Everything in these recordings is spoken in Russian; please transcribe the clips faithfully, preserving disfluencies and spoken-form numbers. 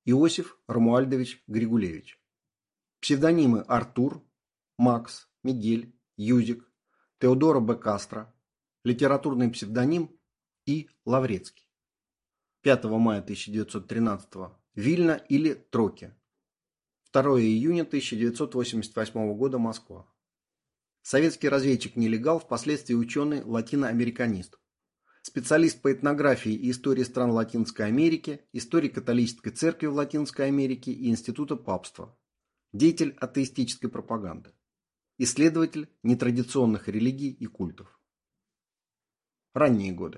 Иосиф Ромуальдович Григулевич. Псевдонимы Артур, Макс, Мигель, Юзик, Теодоро Б. Кастро. Литературный псевдоним И. Лаврецкий. пятого мая тысяча девятьсот тринадцатого. Вильна или Троки. второго июня тысяча девятьсот восемьдесят восьмого года. Москва. Советский разведчик-нелегал, впоследствии ученый, латиноамериканист. Специалист по этнографии и истории стран Латинской Америки, истории католической церкви в Латинской Америке и Института папства. Деятель атеистической пропаганды. Исследователь нетрадиционных религий и культов. Ранние годы.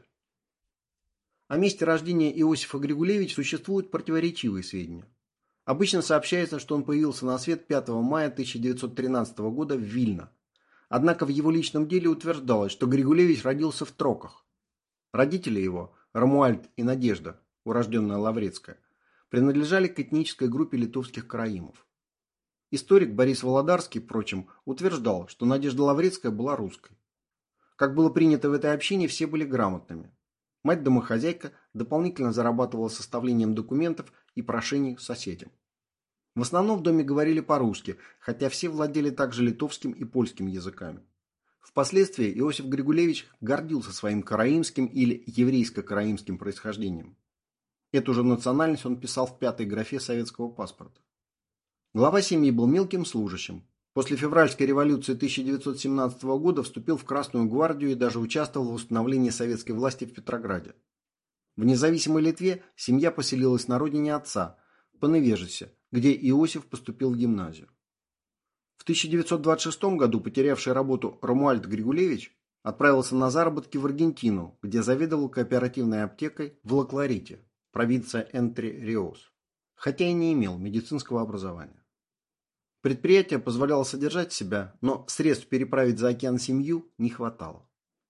О месте рождения Иосифа Григулевича существуют противоречивые сведения. Обычно сообщается, что он появился на свет пятого мая тысяча девятьсот тринадцатого года в Вильно. Однако в его личном деле утверждалось, что Григулевич родился в Троках. Родители его, Ромуальд и Надежда, урожденная Лаврецкая, принадлежали к этнической группе литовских караимов. Историк Борис Володарский, впрочем, утверждал, что Надежда Лаврецкая была русской. Как было принято в этой общине, все были грамотными. Мать-домохозяйка дополнительно зарабатывала составлением документов и прошений соседям. В основном в доме говорили по-русски, хотя все владели также литовским и польским языками. Впоследствии Иосиф Григулевич гордился своим караимским или еврейско-караимским происхождением. Эту же национальность он писал в пятой графе советского паспорта. Глава семьи был мелким служащим. После февральской революции тысяча девятьсот семнадцатого года вступил в Красную гвардию и даже участвовал в установлении советской власти в Петрограде. В независимой Литве семья поселилась на родине отца, в Поневежесе, где Иосиф поступил в гимназию. В тысяча девятьсот двадцать шестом году потерявший работу Ромуальд Григулевич отправился на заработки в Аргентину, где заведовал кооперативной аптекой в Ла-Кларите, провинция Энтре-Риос, хотя и не имел медицинского образования. Предприятие позволяло содержать себя, но средств переправить за океан семью не хватало.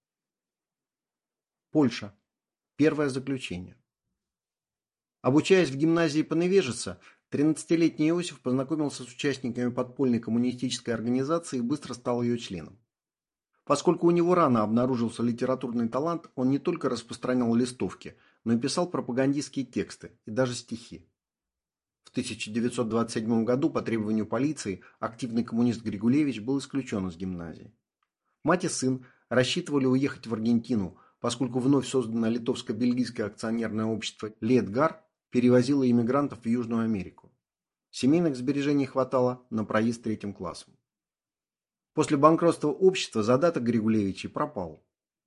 Польша. Первое заключение. Обучаясь в гимназии Поневежеса, тринадцатилетний Иосиф познакомился с участниками подпольной коммунистической организации и быстро стал ее членом. Поскольку у него рано обнаружился литературный талант, он не только распространял листовки, но и писал пропагандистские тексты и даже стихи. В тысяча девятьсот двадцать седьмом году по требованию полиции активный коммунист Григулевич был исключен из гимназии. Мать и сын рассчитывали уехать в Аргентину, поскольку вновь созданное литовско-бельгийское акционерное общество «Лиэтгар» перевозило иммигрантов в Южную Америку. Семейных сбережений хватало на проезд третьим классом. После банкротства общества задаток Григулевичей пропал.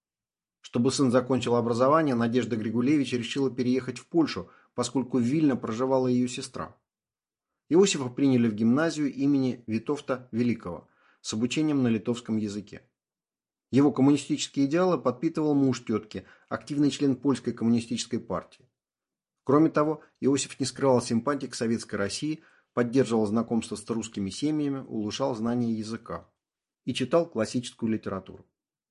Чтобы сын закончил образование, Надежда Григулевич решила переехать в Польшу, поскольку в Вильно проживала ее сестра. Иосифа приняли в гимназию имени Витовта Великого с обучением на литовском языке. Его коммунистические идеалы подпитывал муж тетки, активный член польской коммунистической партии. Кроме того, Иосиф не скрывал симпатии к советской России, поддерживал знакомство с русскими семьями, улучшал знания языка и читал классическую литературу.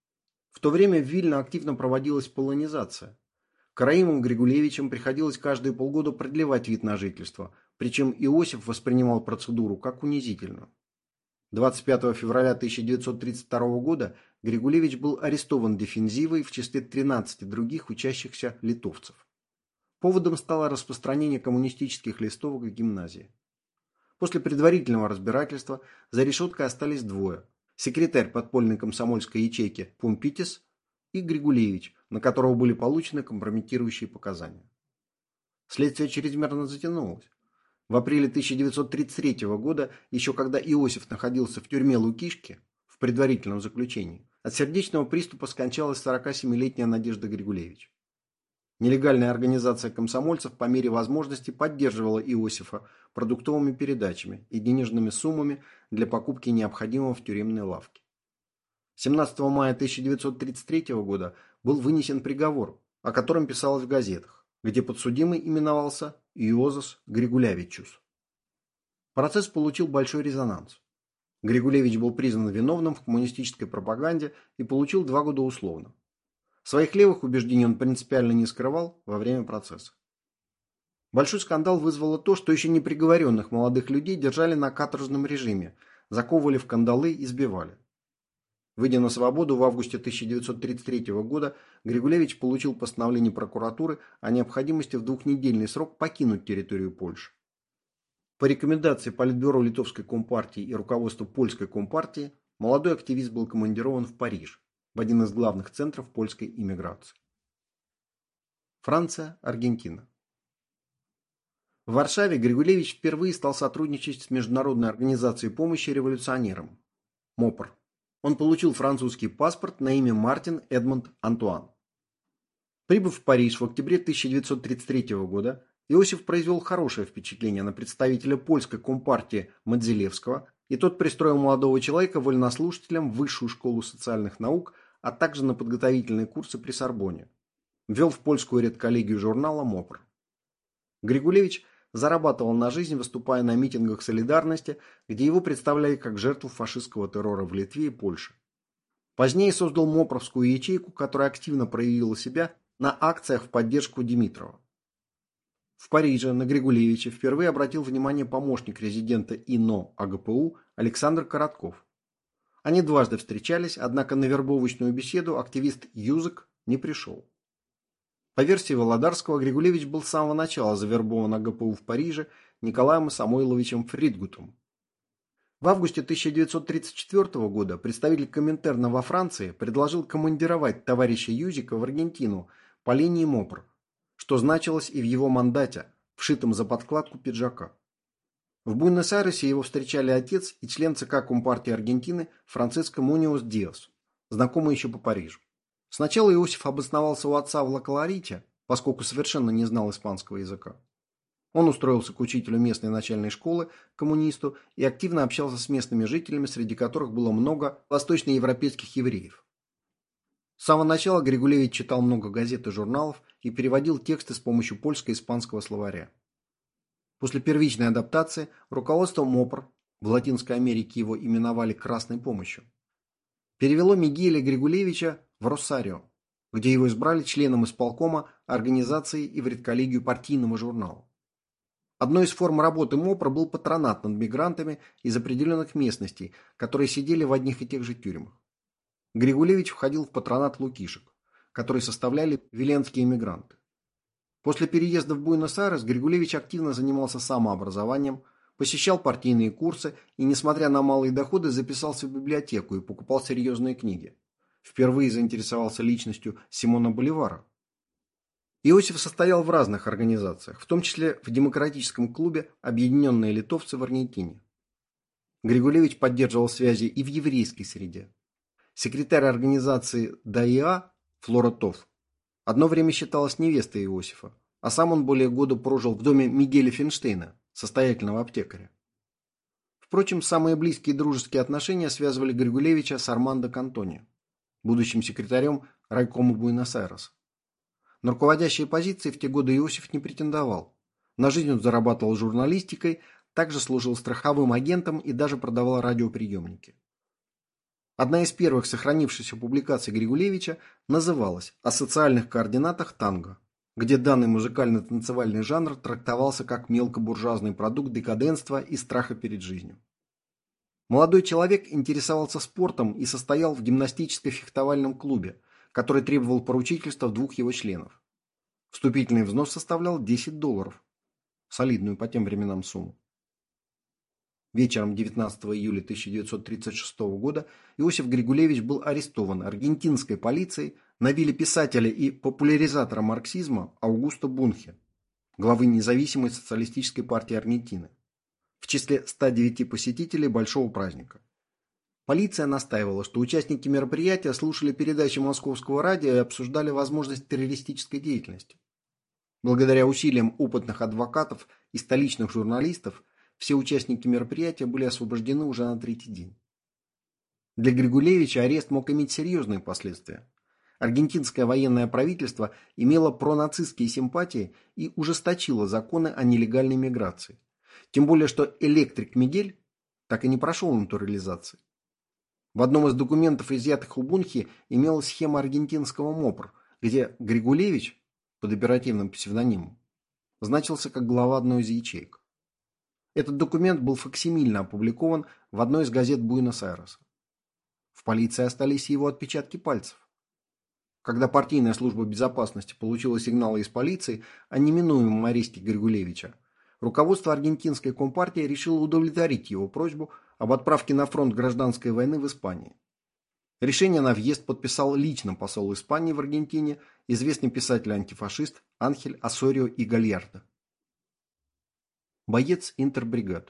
В то время в Вильно активно проводилась полонизация. Караимам Григулевичам приходилось каждые полгода продлевать вид на жительство, причем Иосиф воспринимал процедуру как унизительную. двадцать пятого февраля тысяча девятьсот тридцать второго года Григулевич был арестован дефензивой в числе тринадцати других учащихся литовцев. Поводом стало распространение коммунистических листовок в гимназии. После предварительного разбирательства за решеткой остались двое: секретарь подпольной комсомольской ячейки Пумпитис и Григулевич, на которого были получены компрометирующие показания. Следствие чрезмерно затянулось. В апреле тысяча девятьсот тридцать третьего года, еще когда Иосиф находился в тюрьме Лукишки, в предварительном заключении, от сердечного приступа скончалась сорокасемилетняя Надежда Григулевич. Нелегальная организация комсомольцев по мере возможности поддерживала Иосифа продуктовыми передачами и денежными суммами для покупки необходимого в тюремной лавке. семнадцатого мая тысяча девятьсот тридцать третьего года был вынесен приговор, о котором писалось в газетах, где подсудимый именовался Иозас Григулявичус. Процесс получил большой резонанс. Григулевич был признан виновным в коммунистической пропаганде и получил два года условно. Своих левых убеждений он принципиально не скрывал во время процесса. Большой скандал вызвало то, что еще не приговоренных молодых людей держали на каторжном режиме, заковывали в кандалы и избивали. Выйдя на свободу в августе тысяча девятьсот тридцать третьего года, Григулевич получил постановление прокуратуры о необходимости в двухнедельный срок покинуть территорию Польши. По рекомендации Политбюро Литовской Компартии и руководства Польской Компартии молодой активист был командирован в Париж, в один из главных центров польской иммиграции. Франция, Аргентина. В Варшаве Григулевич впервые стал сотрудничать с Международной организацией помощи революционерам МОПР. Он получил французский паспорт на имя Мартин Эдмонд Антуан. Прибыв в Париж в октябре тысяча девятьсот тридцать третьего года, Иосиф произвел хорошее впечатление на представителя польской компартии Мадзелевского, и тот пристроил молодого человека вольнослушателем в Высшую школу социальных наук, а также на подготовительные курсы при Сорбонне. Ввел в польскую редколлегию журнала МОПР. Григулевич зарабатывал на жизнь, выступая на митингах солидарности, где его представляли как жертву фашистского террора в Литве и Польше. Позднее создал МОПРовскую ячейку, которая активно проявила себя на акциях в поддержку Димитрова. В Париже на Григулевича впервые обратил внимание помощник резидента ИНО АГПУ Александр Коротков. Они дважды встречались, однако на вербовочную беседу активист Юзек не пришел. По версии Володарского, Григулевич был с самого начала завербован АГПУ в Париже Николаем Самойловичем Фридгутом. В августе тысяча девятьсот тридцать четвёртого года представитель Коминтерна во Франции предложил командировать товарища Юзика в Аргентину по линии МОПР, что значилось и в его мандате, вшитом за подкладку пиджака. В Буэнос-Айресе его встречали отец и член ЦК Компартии Аргентины Франциско Муниос Диас, знакомый еще по Парижу. Сначала Иосиф обосновался у отца в Ла-Колорите, поскольку совершенно не знал испанского языка. Он устроился к учителю местной начальной школы, коммунисту, и активно общался с местными жителями, среди которых было много восточноевропейских евреев. С самого начала Григулевич читал много газет и журналов и переводил тексты с помощью польско-испанского словаря. После первичной адаптации руководство МОПР, в Латинской Америке его именовали «Красной помощью», перевело Мигеля Григулевича в Росарио, где его избрали членом исполкома организации и в редколлегию партийного журнала. Одной из форм работы МОПРа был патронат над мигрантами из определенных местностей, которые сидели в одних и тех же тюрьмах. Григулевич входил в патронат лукишек, который составляли виленские мигранты. После переезда в Буэнос-Айрес Григулевич активно занимался самообразованием, посещал партийные курсы и, несмотря на малые доходы, записался в библиотеку и покупал серьезные книги. Впервые заинтересовался личностью Симона Боливара. Иосиф состоял в разных организациях, в том числе в демократическом клубе «Объединенные литовцы» в Аргентине. Григулевич поддерживал связи и в еврейской среде. Секретарь организации ДАИА Флора Тофф одно время считалась невестой Иосифа, а сам он более года прожил в доме Мигеля Финштейна, состоятельного аптекаря. Впрочем, самые близкие дружеские отношения связывали Григулевича с Армандо Кантони, будущим секретарем райкома Буэнос-Айреса. На руководящие позиции в те годы Иосиф не претендовал. На жизнь он зарабатывал журналистикой, также служил страховым агентом и даже продавал радиоприемники. Одна из первых сохранившихся публикаций Григулевича называлась «О социальных координатах танго», где данный музыкально-танцевальный жанр трактовался как мелкобуржуазный продукт декаденства и страха перед жизнью. Молодой человек интересовался спортом и состоял в гимнастическо-фехтовальном клубе, который требовал поручительства двух его членов. Вступительный взнос составлял десять долларов, солидную по тем временам сумму. Вечером девятнадцатого июля тысяча девятьсот тридцать шестого года Иосиф Григулевич был арестован аргентинской полицией на вилле писателя и популяризатора марксизма Аугусто Бунхе, главы независимой социалистической партии Аргентины, в числе ста девяти посетителей большого праздника. Полиция настаивала, что участники мероприятия слушали передачи московского радио и обсуждали возможность террористической деятельности. Благодаря усилиям опытных адвокатов и столичных журналистов все участники мероприятия были освобождены уже на третий день. Для Григулевича арест мог иметь серьезные последствия. Аргентинское военное правительство имело пронацистские симпатии и ужесточило законы о нелегальной миграции. Тем более, что электрик Мигель так и не прошел натурализации. В одном из документов, изъятых у Бунхи, имелась схема аргентинского МОПР, где Григулевич, под оперативным псевдонимом, значился как глава одной из ячеек. Этот документ был факсимильно опубликован в одной из газет Буэнос-Айреса. В полиции остались его отпечатки пальцев. Когда партийная служба безопасности получила сигналы из полиции о неминуемом аресте Григулевича, руководство аргентинской компартии решило удовлетворить его просьбу об отправке на фронт гражданской войны в Испании. Решение на въезд подписал лично посол Испании в Аргентине, известный писатель-антифашист Анхель Осорио и Гальярдо. Боец интербригад.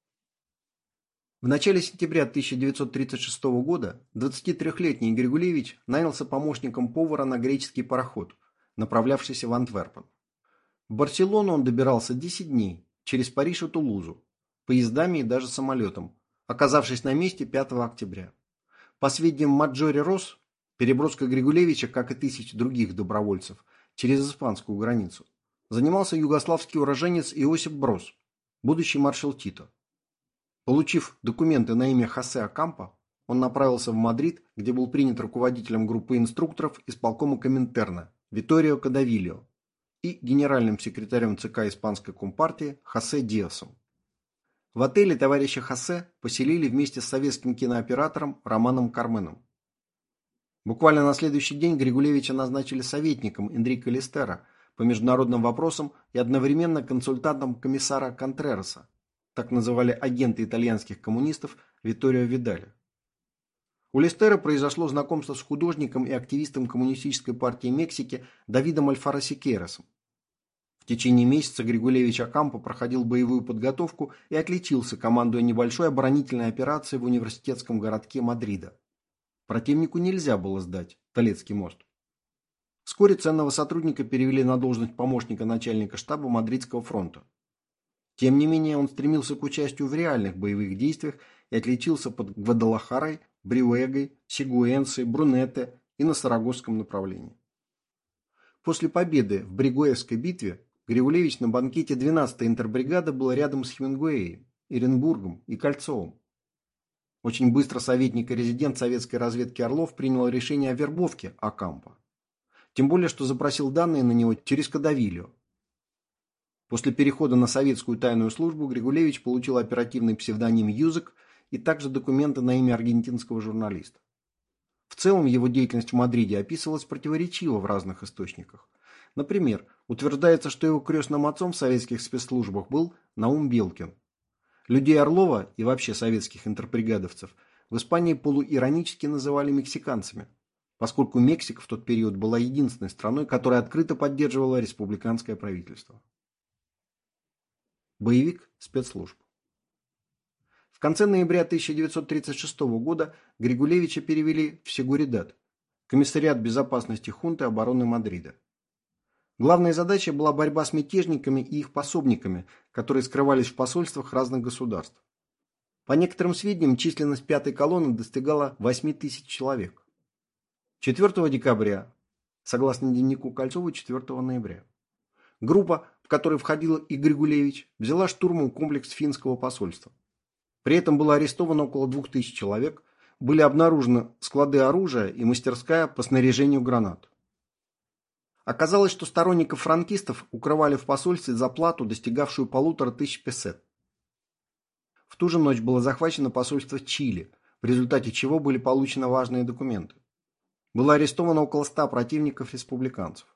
В начале сентября тысяча девятьсот тридцать шестого года двадцатитрёхлетний Григулевич нанялся помощником повара на греческий пароход, направлявшийся в Антверпен. В Барселону он добирался десять дней, через Париж и Тулузу, поездами и даже самолетом, оказавшись на месте пятого октября. По сведениям Маджоре Рос, переброска Григулевича, как и тысяч других добровольцев, через испанскую границу, занимался югославский уроженец Иосип Брос, будущий маршал Тито. Получив документы на имя Хосе Окампо, он направился в Мадрид, где был принят руководителем группы инструкторов исполкома Коминтерна Виторио Кадавильо и генеральным секретарем ЦК Испанской Компартии Хосе Диасом. В отеле товарища Хосе поселили вместе с советским кинооператором Романом Карменом. Буквально на следующий день Григулевича назначили советником Энрико Листера по международным вопросам и одновременно консультантом комиссара Контрераса, так называли агенты итальянских коммунистов Витторио Видаля. У Листера произошло знакомство с художником и активистом Коммунистической партии Мексики Давидом Альфаро Сикейросом. В течение месяца Григулевич Окампо проходил боевую подготовку и отличился, командуя небольшой оборонительной операцией в университетском городке Мадрида. Противнику нельзя было сдать Толедский мост. Вскоре ценного сотрудника перевели на должность помощника начальника штаба Мадридского фронта. Тем не менее, он стремился к участию в реальных боевых действиях и отличился под Гвадалахарой, Бриуэгой, Сигуэнсой, Брунетте и на Сарагосском направлении. После победы в Бригуэской битве Григулевич на банкете двенадцатой интербригады был рядом с Хемингуэем, Эренбургом и Кольцовым. Очень быстро советник и резидент советской разведки Орлов принял решение о вербовке Окампо. Тем более, что запросил данные на него через Кадавильо. После перехода на советскую тайную службу Григулевич получил оперативный псевдоним Юзек и также документы на имя аргентинского журналиста. В целом его деятельность в Мадриде описывалась противоречиво в разных источниках. Например, утверждается, что его крестным отцом в советских спецслужбах был Наум Белкин. Людей Орлова и вообще советских интербригадовцев в Испании полуиронически называли мексиканцами, поскольку Мексика в тот период была единственной страной, которая открыто поддерживала республиканское правительство. Боевик спецслужб. В конце ноября тысяча девятьсот тридцать шестого года Григулевича перевели в Сегуридад, комиссариат безопасности хунты обороны Мадрида. Главной задачей была борьба с мятежниками и их пособниками, которые скрывались в посольствах разных государств. По некоторым сведениям, численность пятой колонны достигала восьми тысяч человек. четвёртого декабря, согласно дневнику Кольцова, четвёртого ноября, группа, в которой входил и Григулевич, взяла штурмом комплекс финского посольства. При этом было арестовано около двух тысяч человек, были обнаружены склады оружия и мастерская по снаряжению гранат. Оказалось, что сторонников франкистов укрывали в посольстве за плату, достигавшую полутора тысяч песет. В ту же ночь было захвачено посольство Чили, в результате чего были получены важные документы. Было арестовано около ста противников республиканцев.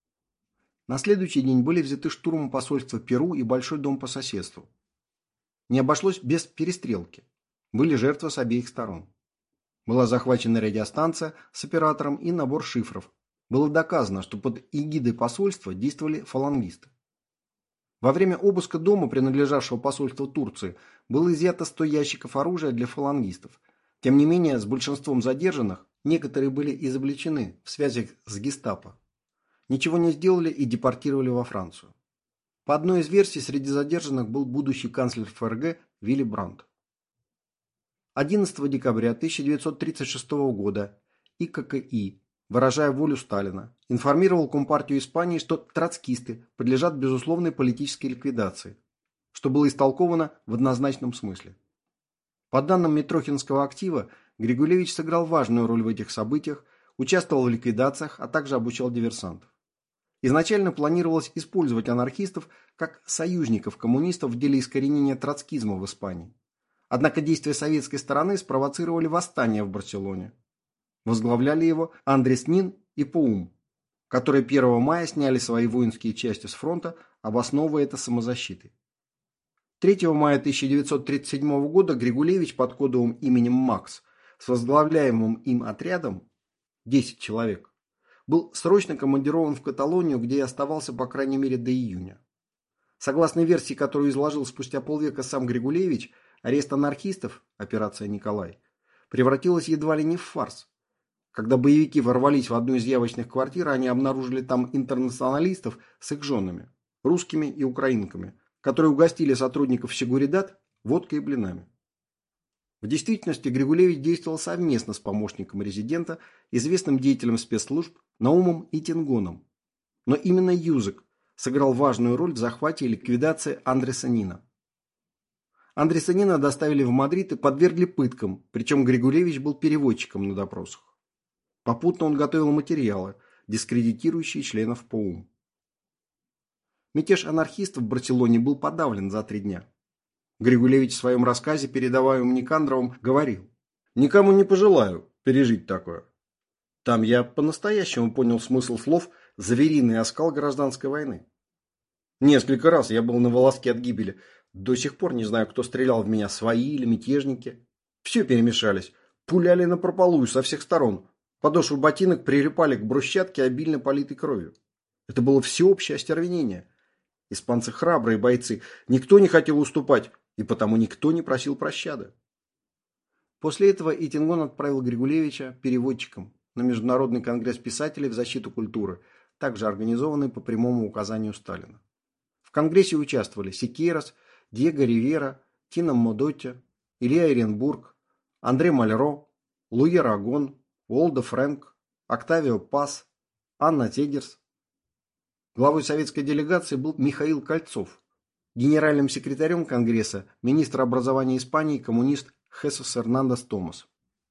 На следующий день были взяты штурмом посольства Перу и Большой дом по соседству. Не обошлось без перестрелки. Были жертвы с обеих сторон. Была захвачена радиостанция с оператором и набор шифров. Было доказано, что под эгидой посольства действовали фалангисты. Во время обыска дома, принадлежавшего посольству Турции, было изъято сто ящиков оружия для фалангистов. Тем не менее, с большинством задержанных некоторые были изобличены в связях с гестапо. Ничего не сделали и депортировали во Францию. По одной из версий, среди задержанных был будущий канцлер ФРГ Вилли Брандт. одиннадцатого декабря тысяча девятьсот тридцать шестого года И К К И, выражая волю Сталина, информировал Компартию Испании, что троцкисты подлежат безусловной политической ликвидации, что было истолковано в однозначном смысле. По данным Митрохинского актива, Григулевич сыграл важную роль в этих событиях, участвовал в ликвидациях, а также обучал диверсантов. Изначально планировалось использовать анархистов как союзников коммунистов в деле искоренения троцкизма в Испании. Однако действия советской стороны спровоцировали восстание в Барселоне. Возглавляли его Андрес Нин и Поум, которые первого мая сняли свои воинские части с фронта, обосновывая это самозащитой. третьего мая тысяча девятьсот тридцать седьмого года Григулевич под кодовым именем Макс с возглавляемым им отрядом, десять человек, был срочно командирован в Каталонию, где и оставался по крайней мере до июня. Согласно версии, которую изложил спустя полвека сам Григулевич, арест анархистов, операция «Николай», превратилась едва ли не в фарс. Когда боевики ворвались в одну из явочных квартир, они обнаружили там интернационалистов с их женами, русскими и украинками, которые угостили сотрудников Сегуридат водкой и блинами. В действительности Григулевич действовал совместно с помощником резидента, известным деятелем спецслужб Наумом Итингоном. Но именно Юзек сыграл важную роль в захвате и ликвидации Андреса Нина. Андреса Нина доставили в Мадрид и подвергли пыткам, причем Григулевич был переводчиком на допросах. Попутно он готовил материалы, дискредитирующие членов ПОУМ. Мятеж анархистов в Барселоне был подавлен за три дня. Григулевич в своем рассказе, передаваемом Никандровым, говорил: «Никому не пожелаю пережить такое». Там я по-настоящему понял смысл слов «звериный оскал гражданской войны». Несколько раз я был на волоске от гибели. До сих пор не знаю, кто стрелял в меня, свои или мятежники. Все перемешались. Пуляли напропалую со всех сторон. Подошвы ботинок прилипали к брусчатке, обильно политой кровью. Это было всеобщее остервенение. Испанцы храбрые бойцы. Никто не хотел уступать, и потому никто не просил пощады. После этого Итингон отправил Григулевича переводчиком на Международный конгресс писателей в защиту культуры, также организованный по прямому указанию Сталина. В конгрессе участвовали Сикейрос, Диего Ривера, Тино Модотти, Илья Эренбург, Андре Мальро, Луи Рагон, Уолдо Фрэнк, Октавио Пас, Анна Тегерс. Главой советской делегации был Михаил Кольцов, генеральным секретарем Конгресса министр образования Испании коммунист Хесус Эрнандес Томас.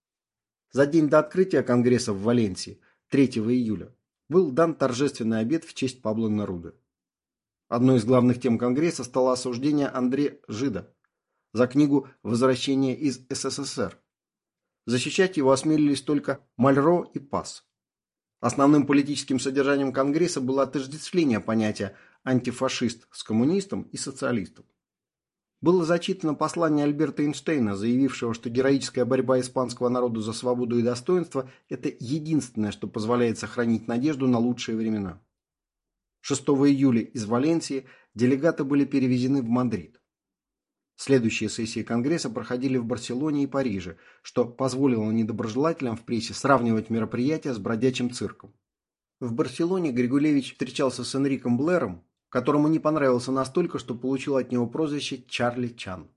За день до открытия Конгресса в Валенсии, третьего июля, был дан торжественный обед в честь Пабло Неруды. Одной из главных тем Конгресса стало осуждение Андре Жида за книгу «Возвращение из СССР». Защищать его осмелились только Мальро и Пас. Основным политическим содержанием Конгресса было отождествление понятия антифашист с коммунистом и социалистом. Было зачитано послание Альберта Эйнштейна, заявившего, что героическая борьба испанского народа за свободу и достоинство – это единственное, что позволяет сохранить надежду на лучшие времена. шестого июля из Валенсии делегаты были перевезены в Мадрид. Следующие сессии Конгресса проходили в Барселоне и Париже, что позволило недоброжелателям в прессе сравнивать мероприятия с бродячим цирком. В Барселоне Григулевич встречался с Энриком Блэром, которому не понравился настолько, что получил от него прозвище Чарли Чан.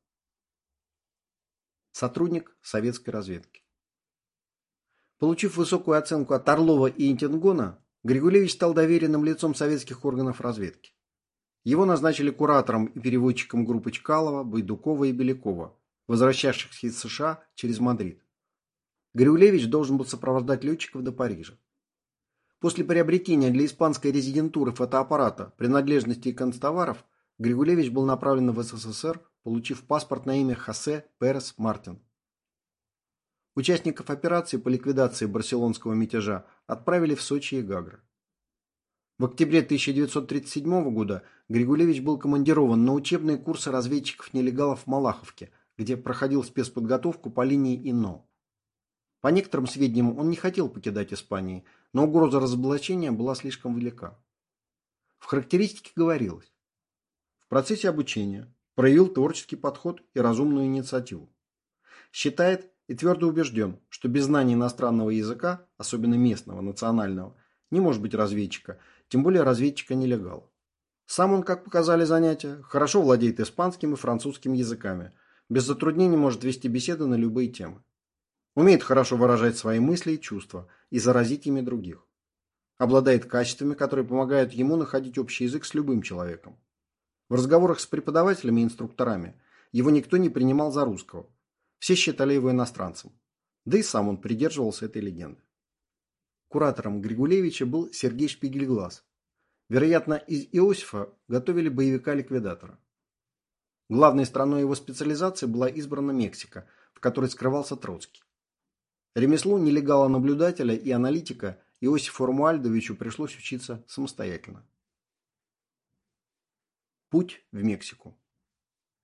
Сотрудник советской разведки. Получив высокую оценку от Орлова и Итингона, Григулевич стал доверенным лицом советских органов разведки. Его назначили куратором и переводчиком группы Чкалова, Байдукова и Белякова, возвращавшихся из США через Мадрид. Григулевич должен был сопровождать летчиков до Парижа. После приобретения для испанской резидентуры фотоаппарата, принадлежностей концтоваров, Григулевич был направлен в СССР, получив паспорт на имя Хосе Перес Мартин. Участников операции по ликвидации барселонского мятежа отправили в Сочи и Гагры. В октябре тысяча девятьсот тридцать седьмого года Григулевич был командирован на учебные курсы разведчиков-нелегалов в Малаховке, где проходил спецподготовку по линии ИНО. По некоторым сведениям, он не хотел покидать Испанию, но угроза разоблачения была слишком велика. В характеристике говорилось: в процессе обучения проявил творческий подход и разумную инициативу. Считает и твердо убежден, что без знания иностранного языка, особенно местного, национального, не может быть разведчика, тем более разведчика-нелегала. Сам он, как показали занятия, хорошо владеет испанским и французским языками, без затруднений может вести беседы на любые темы. Умеет хорошо выражать свои мысли и чувства и заразить ими других. Обладает качествами, которые помогают ему находить общий язык с любым человеком. В разговорах с преподавателями и инструкторами его никто не принимал за русского. Все считали его иностранцем. Да и сам он придерживался этой легенды. Куратором Григулевича был Сергей Шпигельглаз. Вероятно, из Иосифа готовили боевика-ликвидатора. Главной страной его специализации была избрана Мексика, в которой скрывался Троцкий. Ремеслу нелегала-наблюдателя и аналитика Иосифу Ромуальдовичу пришлось учиться самостоятельно. Путь в Мексику.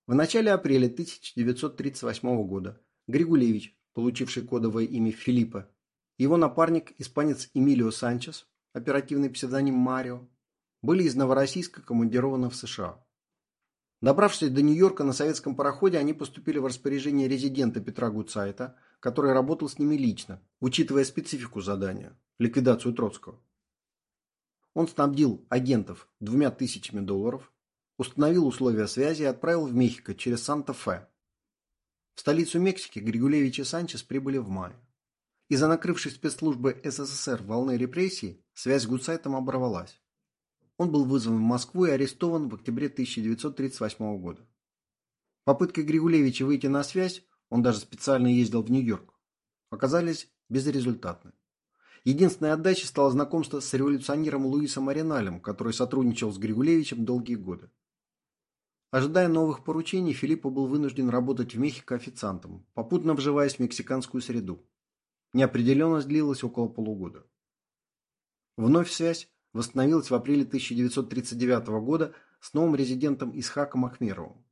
В начале апреля тысяча девятьсот тридцать восьмого года Григулевич, получивший кодовое имя Филиппо, и его напарник, испанец Эмилио Санчес, оперативный псевдоним Марио, были из Новороссийска командированы в США. Добравшись до Нью-Йорка на советском пароходе, они поступили в распоряжение резидента Петра Гуцайта, который работал с ними лично, учитывая специфику задания – ликвидацию Троцкого. Он снабдил агентов двумя тысячами долларов, установил условия связи и отправил в Мехико через Санта-Фе. В столицу Мексики Григулевич и Санчес прибыли в мае. Из-за накрывшей спецслужбы СССР волны репрессий связь с Гуцайтом оборвалась. Он был вызван в Москву и арестован в октябре тысяча девятьсот тридцать восьмого года. Попытки Григулевича выйти на связь, он даже специально ездил в Нью-Йорк, оказались безрезультатны. Единственной отдачей стало знакомство с революционером Луисом Ареналем, который сотрудничал с Григулевичем долгие годы. Ожидая новых поручений, Филиппо был вынужден работать в Мехико официантом, попутно вживаясь в мексиканскую среду. Неопределенность длилась около полугода. Вновь связь восстановилась в апреле тысяча девятьсот тридцать девятого года с новым резидентом Исхаком Ахмеровым.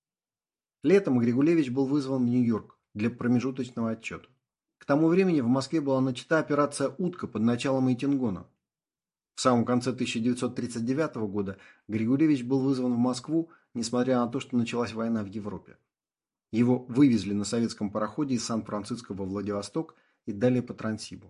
Летом Григулевич был вызван в Нью-Йорк для промежуточного отчета. К тому времени в Москве была начата операция «Утка» под началом Эйтингона. В самом конце тысяча девятьсот тридцать девятого года Григулевич был вызван в Москву, несмотря на то, что началась война в Европе. Его вывезли на советском пароходе из Сан-Франциско во Владивосток и далее по Транссибу.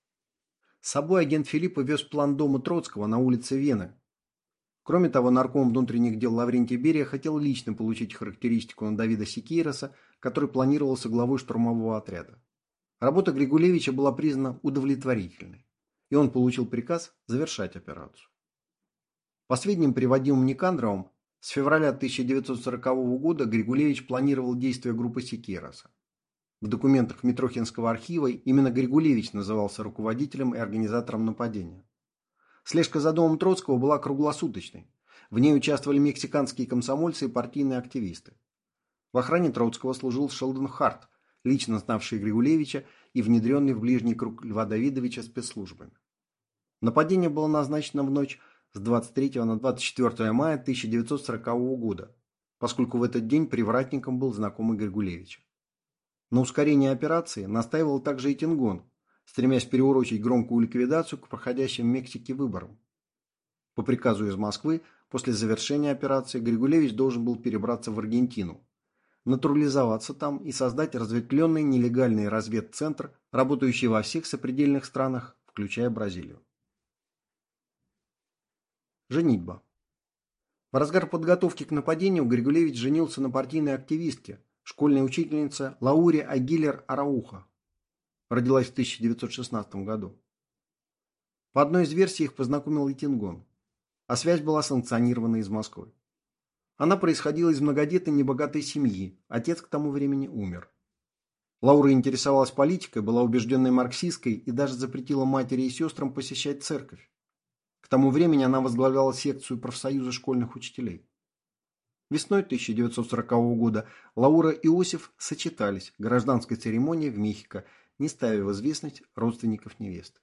С собой агент Филиппо вез план дома Троцкого на улице Вены. Кроме того, нарком внутренних дел Лаврентий Берия хотел лично получить характеристику на Давида Секейроса, который планировался главой штурмового отряда. Работа Григулевича была признана удовлетворительной, и он получил приказ завершать операцию. По сведениям, приводимым Никандровым, с февраля тысяча девятьсот сорокового года Григулевич планировал действия группы Секейроса. В документах Митрохинского архива именно Григулевич назывался руководителем и организатором нападения. Слежка за домом Троцкого была круглосуточной. В ней участвовали мексиканские комсомольцы и партийные активисты. В охране Троцкого служил Шелдон Харт, лично знавший Григулевича и внедренный в ближний круг Льва Давидовича спецслужбами. Нападение было назначено в ночь с двадцать третьего на двадцать четвёртое мая тысяча девятьсот сорокового года, поскольку в этот день привратником был знакомый Григулевича. На ускорение операции настаивал также Эйтингон, стремясь переурочить громкую ликвидацию к проходящим в Мексике выборам. По приказу из Москвы, после завершения операции Григулевич должен был перебраться в Аргентину, натурализоваться там и создать разветвленный нелегальный разведцентр, работающий во всех сопредельных странах, включая Бразилию. Женитьба. В разгар подготовки к нападению Григулевич женился на партийной активистке, школьной учительнице Лауре Агилер Араухо. Родилась в тысяча девятьсот шестнадцатом году. По одной из версий их познакомил Эйтингон, а связь была санкционирована из Москвы. Она происходила из многодетной небогатой семьи, отец к тому времени умер. Лаура интересовалась политикой, была убежденной марксисткой и даже запретила матери и сестрам посещать церковь. К тому времени она возглавляла секцию профсоюза школьных учителей. Весной тысяча девятьсот сорокового года Лаура и Иосиф сочетались гражданской церемонией в Мехико, не ставя в известность родственников невесты.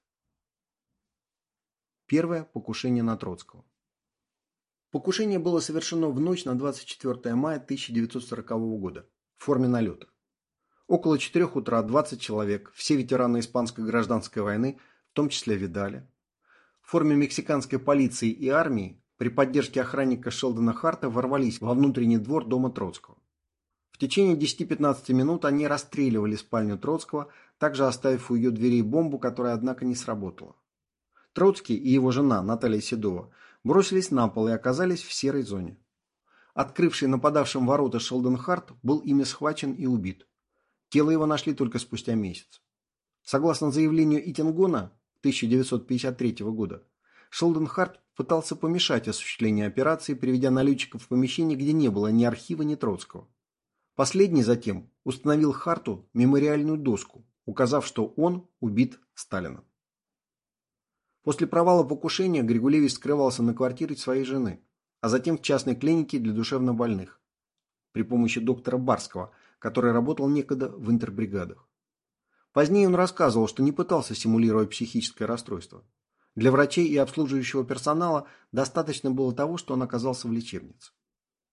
Первое покушение на Троцкого. Покушение было совершено в ночь на двадцать четвёртое мая тысяча девятьсот сорокового года в форме налета. Около четырех утра двадцать человек, все ветераны Испанской гражданской войны, в том числе Видаля, в форме мексиканской полиции и армии при поддержке охранника Шелдона Харта ворвались во внутренний двор дома Троцкого. В течение десяти-пятнадцати минут они расстреливали спальню Троцкого, также оставив у ее дверей бомбу, которая, однако, не сработала. Троцкий и его жена Наталья Седова бросились на пол и оказались в серой зоне. Открывший нападавшим ворота Шелдон Харт был ими схвачен и убит. Тело его нашли только спустя месяц. Согласно заявлению Эйтингона тысяча девятьсот пятьдесят третьего года, Шелдон Харт пытался помешать осуществлению операции, приведя налетчиков в помещение, где не было ни архива, ни Троцкого. Последний затем установил Харту мемориальную доску, указав, что он убит Сталином. После провала покушения Григулевич скрывался на квартире своей жены, а затем в частной клинике для душевнобольных при помощи доктора Барского, который работал некогда в интербригадах. Позднее он рассказывал, что не пытался симулировать психическое расстройство. Для врачей и обслуживающего персонала достаточно было того, что он оказался в лечебнице.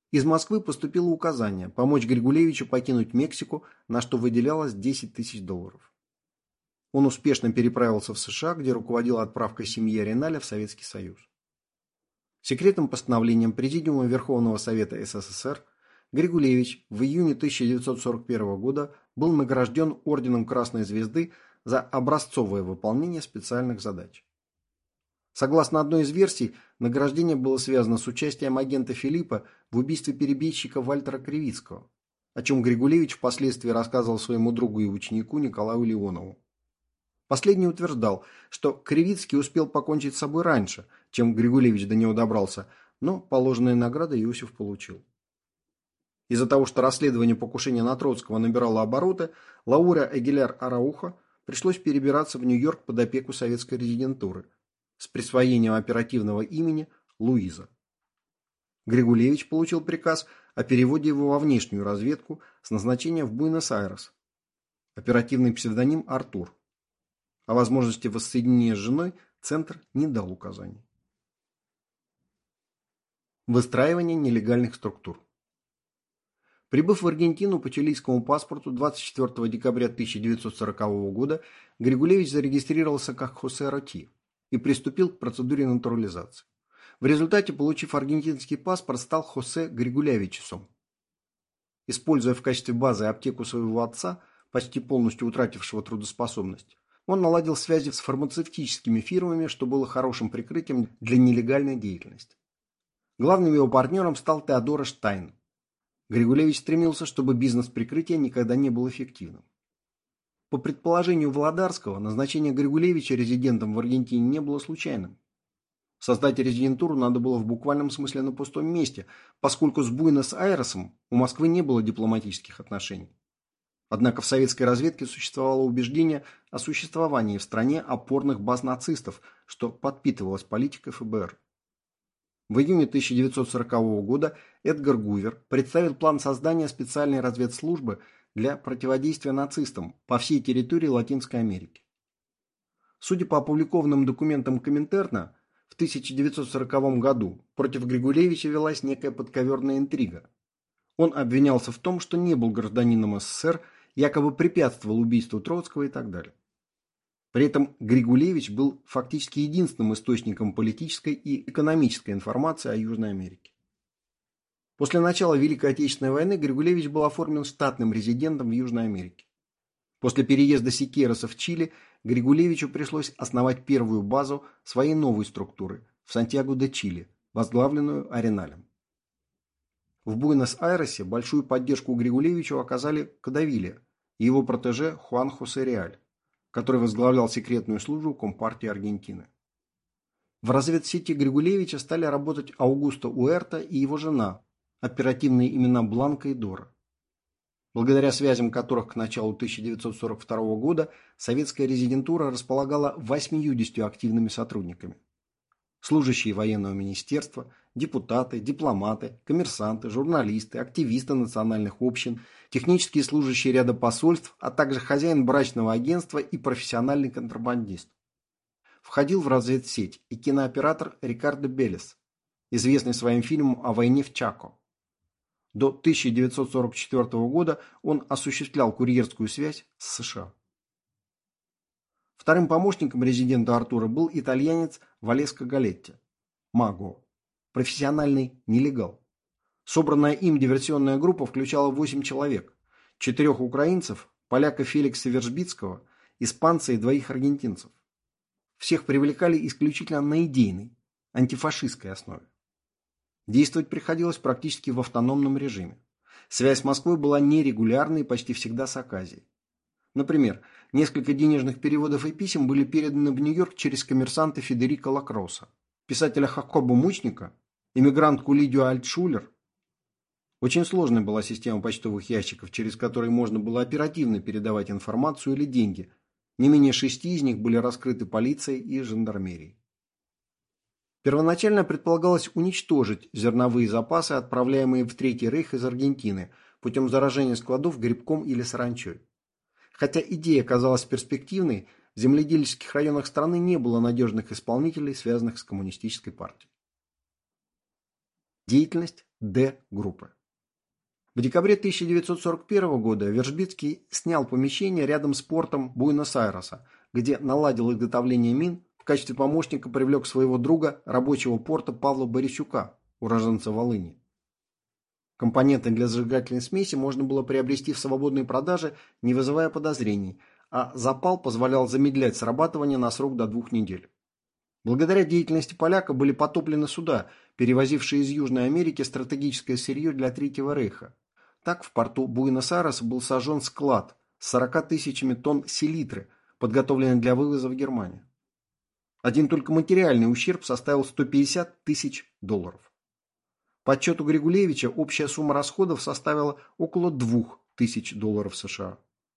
Из Москвы поступило указание помочь Григулевичу покинуть Мексику, на что выделялось десять тысяч долларов. Он успешно переправился в США, где руководил отправкой семьи Ареналя в Советский Союз. Секретным постановлением Президиума Верховного Совета СССР Григулевич в июне тысяча девятьсот сорок первого года был награжден Орденом Красной Звезды за образцовое выполнение специальных задач. Согласно одной из версий, награждение было связано с участием агента Филиппа в убийстве перебежчика Вальтера Кривицкого, о чем Григулевич впоследствии рассказывал своему другу и ученику Николаю Леонову. Последний утверждал, что Кривицкий успел покончить с собой раньше, чем Григулевич до него добрался, но положенные награды Иосиф получил. Из-за того, что расследование покушения на Троцкого набирало обороты, Лаура Агиляр Арауха пришлось перебираться в Нью-Йорк под опеку советской резидентуры с присвоением оперативного имени Луиза. Григулевич получил приказ о переводе его во внешнюю разведку с назначением в Буэнос-Айрес. Оперативный псевдоним Артур. О возможности воссоединения с женой Центр не дал указаний. Выстраивание нелегальных структур. Прибыв в Аргентину по чилийскому паспорту двадцать четвёртого декабря тысяча девятьсот сорокового года, Григулевич зарегистрировался как Хосе Роти и приступил к процедуре натурализации. В результате, получив аргентинский паспорт, стал Хосе Григулевичесом. Используя в качестве базы аптеку своего отца, почти полностью утратившего трудоспособность, он наладил связи с фармацевтическими фирмами, что было хорошим прикрытием для нелегальной деятельности. Главным его партнером стал Теодоро Штайн. Григулевич стремился, чтобы бизнес прикрытия никогда не был эффективным. По предположению Володарского, назначение Григулевича резидентом в Аргентине не было случайным. Создать резидентуру надо было в буквальном смысле на пустом месте, поскольку с Буэнос-Айресом у Москвы не было дипломатических отношений. Однако в советской разведке существовало убеждение о существовании в стране опорных баз нацистов, что подпитывалось политикой ФБР. В июне тысяча девятьсот сорокового года Эдгар Гувер представил план создания специальной разведслужбы для противодействия нацистам по всей территории Латинской Америки. Судя по опубликованным документам Коминтерна, в тысяча девятьсот сороковом году против Григулевича велась некая подковерная интрига. Он обвинялся в том, что не был гражданином СССР, якобы препятствовал убийству Троцкого и так далее. При этом Григулевич был фактически единственным источником политической и экономической информации о Южной Америке. После начала Великой Отечественной войны Григулевич был оформлен штатным резидентом в Южной Америке. После переезда Сикейроса в Чили Григулевичу пришлось основать первую базу своей новой структуры в Сантьяго-де-Чили, возглавленную Ареналем. В Буэнос-Айресе большую поддержку Григулевичу оказали Кадавилия и его протеже Хуан Хосе Реаль, который возглавлял секретную службу Компартии Аргентины. В разведсети Григулевича стали работать Аугусто Уэрта и его жена, оперативные имена Бланка и Дора. Благодаря связям которых к началу тысяча девятьсот сорок второго года советская резидентура располагала восьмьюдесятью активными сотрудниками. Служащие военного министерства, депутаты, дипломаты, коммерсанты, журналисты, активисты национальных общин, технические служащие ряда посольств, а также хозяин брачного агентства и профессиональный контрабандист. Входил в разведсеть и кинооператор Рикардо Белес, известный своим фильмом о войне в Чако. До тысяча девятьсот сорок четвёртого года он осуществлял курьерскую связь с США. Вторым помощником резидента Артура был итальянец Валеско Галетти, Маго, профессиональный нелегал. Собранная им диверсионная группа включала восемь человек, четырех украинцев, поляка Феликса Вержбицкого, испанца и двоих аргентинцев. Всех привлекали исключительно на идейной, антифашистской основе. Действовать приходилось практически в автономном режиме. Связь с Москвой была нерегулярной и почти всегда с оказией. Например, несколько денежных переводов и писем были переданы в Нью-Йорк через коммерсанта Федерико Лакроса, писателя Хакоба Мучника, иммигрантку Лидию Альтшулер. Очень сложной была система почтовых ящиков, через которые можно было оперативно передавать информацию или деньги. Не менее шести из них были раскрыты полицией и жандармерией. Первоначально предполагалось уничтожить зерновые запасы, отправляемые в Третий Рейх из Аргентины, путем заражения складов грибком или саранчой. Хотя идея казалась перспективной, в земледельческих районах страны не было надежных исполнителей, связанных с коммунистической партией. Деятельность Д-группы. В декабре тысяча девятьсот сорок первого года Вержбицкий снял помещение рядом с портом Буэнос-Айреса, где наладил изготовление мин, в качестве помощника привлек своего друга, рабочего порта Павла Борисюка, уроженца Волыни. Компоненты для зажигательной смеси можно было приобрести в свободной продаже, не вызывая подозрений, а запал позволял замедлять срабатывание на срок до двух недель. Благодаря деятельности поляка были потоплены суда, перевозившие из Южной Америки стратегическое сырье для Третьего рейха. Так в порту Буэнос-Айреса был сожжен склад с сорока тысячами тонн селитры, подготовленный для вывоза в Германию. Один только материальный ущерб составил сто пятьдесят тысяч долларов. По отчету Григулевича общая сумма расходов составила около двух тысяч долларов США.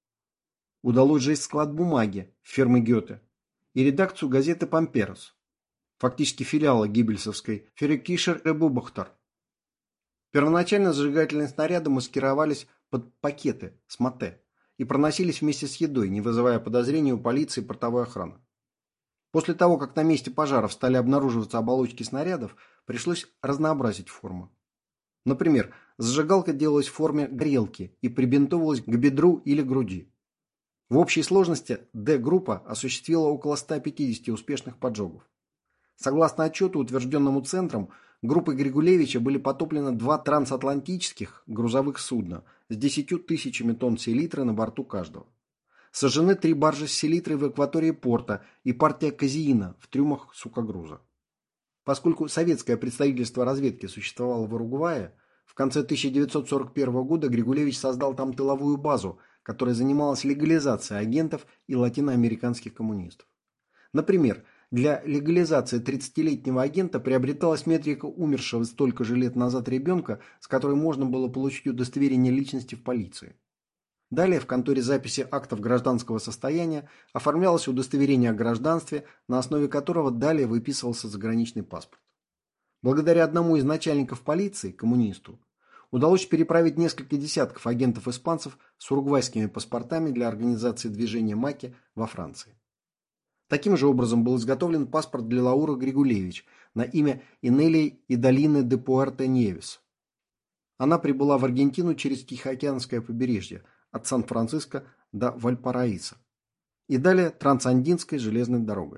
Удалось сжечь склад бумаги фирмы Гёте и редакцию газеты «Памперос», фактически филиала гиббельсовской «Ферекишер и Бубахтар». Первоначально зажигательные снаряды маскировались под пакеты с мате и проносились вместе с едой, не вызывая подозрений у полиции и портовой охраны. После того, как на месте пожаров стали обнаруживаться оболочки снарядов, пришлось разнообразить форму. Например, зажигалка делалась в форме грелки и прибинтовывалась к бедру или груди. В общей сложности Д-группа осуществила около ста пятидесяти успешных поджогов. Согласно отчету, утвержденному Центром, группой Григулевича были потоплены два трансатлантических грузовых судна с десятью тысячами тонн селитры на борту каждого. Сожжены три баржи с селитрой в акватории порта и партия казеина в трюмах сухогруза. Поскольку советское представительство разведки существовало в Уругвае, в конце тысяча девятьсот сорок первого года Григулевич создал там тыловую базу, которая занималась легализацией агентов и латиноамериканских коммунистов. Например, для легализации тридцатилетнего агента приобреталась метрика умершего столько же лет назад ребенка, с которой можно было получить удостоверение личности в полиции. Далее в конторе записи актов гражданского состояния оформлялось удостоверение о гражданстве, на основе которого далее выписывался заграничный паспорт. Благодаря одному из начальников полиции, коммунисту, удалось переправить несколько десятков агентов-испанцев с уругвайскими паспортами для организации движения Маки во Франции. Таким же образом был изготовлен паспорт для Лауры Григулевич на имя Инелии Идалины де Пуэрто-Ньевес. Она прибыла в Аргентину через Тихоокеанское побережье, от Сан-Франциско до Вальпараисо, и далее трансандинской железной дорогой.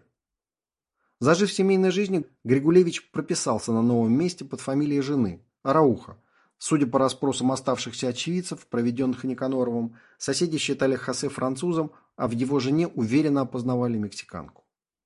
Зажив семейной жизнью, Григулевич прописался на новом месте под фамилией жены – Арауха. Судя по расспросам оставшихся очевидцев, проведенных Никаноровым, соседи считали Хосе французом, а в его жене уверенно опознавали мексиканку.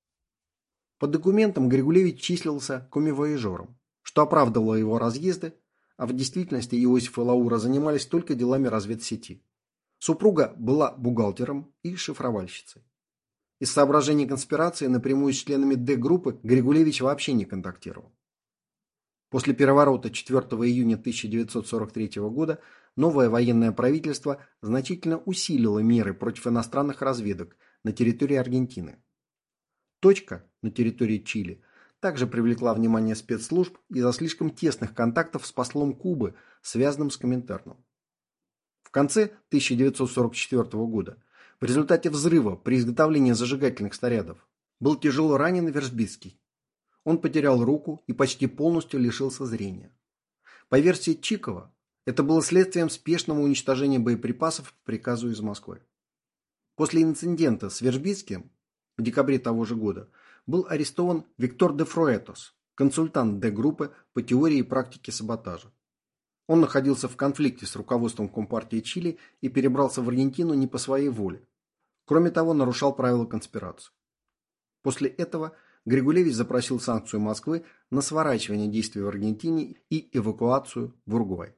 По документам Григулевич числился коммивояжером, что оправдывало его разъезды, а в действительности Иосиф и Лаура занимались только делами разведсети. Супруга была бухгалтером и шифровальщицей. Из соображений конспирации напрямую с членами Д-группы Григулевич вообще не контактировал. После переворота четвёртого июня тысяча девятьсот сорок третьего года новое военное правительство значительно усилило меры против иностранных разведок на территории Аргентины. Точка на территории Чили также привлекла внимание спецслужб из-за слишком тесных контактов с послом Кубы, связанным с Коминтерном. В конце тысяча девятьсот сорок четвёртого года в результате взрыва при изготовлении зажигательных снарядов был тяжело ранен Вержбицкий. Он потерял руку и почти полностью лишился зрения. По версии Чикова, это было следствием спешного уничтожения боеприпасов по приказу из Москвы. После инцидента с Вержбицким в декабре того же года был арестован Виктор де Фруэтос, консультант Д-группы по теории и практике саботажа. Он находился в конфликте с руководством Компартии Чили и перебрался в Аргентину не по своей воле. Кроме того, нарушал правила конспирации. После этого Григулевич запросил санкцию Москвы на сворачивание действий в Аргентине и эвакуацию в Уругвай.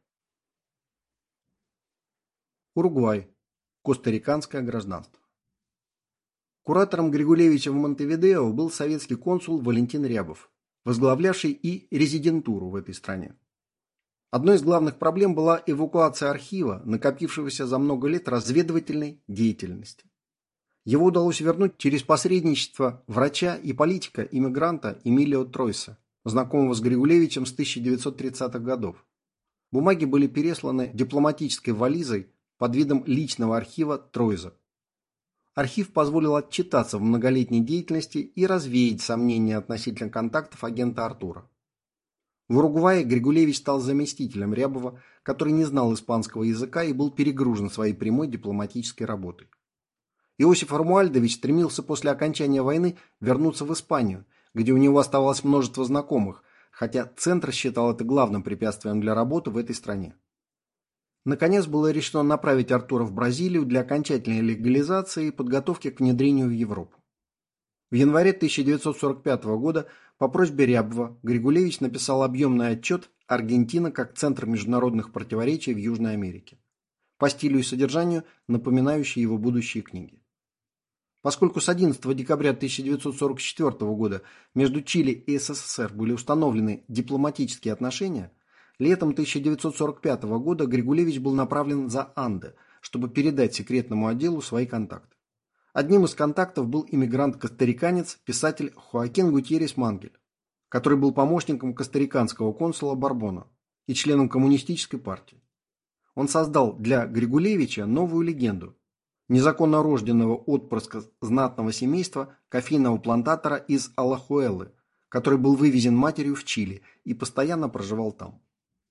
Уругвай. Костариканское гражданство. Куратором Григулевича в Монтевидео был советский консул Валентин Рябов, возглавлявший и резидентуру в этой стране. Одной из главных проблем была эвакуация архива, накопившегося за много лет разведывательной деятельности. Его удалось вернуть через посредничество врача и политика-иммигранта Эмилио Тройса, знакомого с Григулевичем с тысяча девятьсот тридцатых годов. Бумаги были пересланы дипломатической вализой под видом личного архива Тройза. Архив позволил отчитаться в многолетней деятельности и развеять сомнения относительно контактов агента Артура. В Уругвае Григулевич стал заместителем Рябова, который не знал испанского языка и был перегружен своей прямой дипломатической работой. Иосиф Ромуальдович стремился после окончания войны вернуться в Испанию, где у него оставалось множество знакомых, хотя Центр считал это главным препятствием для работы в этой стране. Наконец было решено направить Артура в Бразилию для окончательной легализации и подготовки к внедрению в Европу. В январе тысяча девятьсот сорок пятого года по просьбе Рябова Григулевич написал объемный отчет «Аргентина как центр международных противоречий в Южной Америке», по стилю и содержанию напоминающий его будущие книги. Поскольку с одиннадцатого декабря тысяча девятьсот сорок четвёртого года между Чили и СССР были установлены дипломатические отношения, летом тысяча девятьсот сорок пятого года Григулевич был направлен за Анды, чтобы передать секретному отделу свои контакты. Одним из контактов был иммигрант-костариканец, писатель Хоакин Гутьеррес Мангель, который был помощником костариканского консула Барбона и членом коммунистической партии. Он создал для Григулевича новую легенду – незаконно рожденного отпрыска знатного семейства кофейного плантатора из Алахуэлы, который был вывезен матерью в Чили и постоянно проживал там.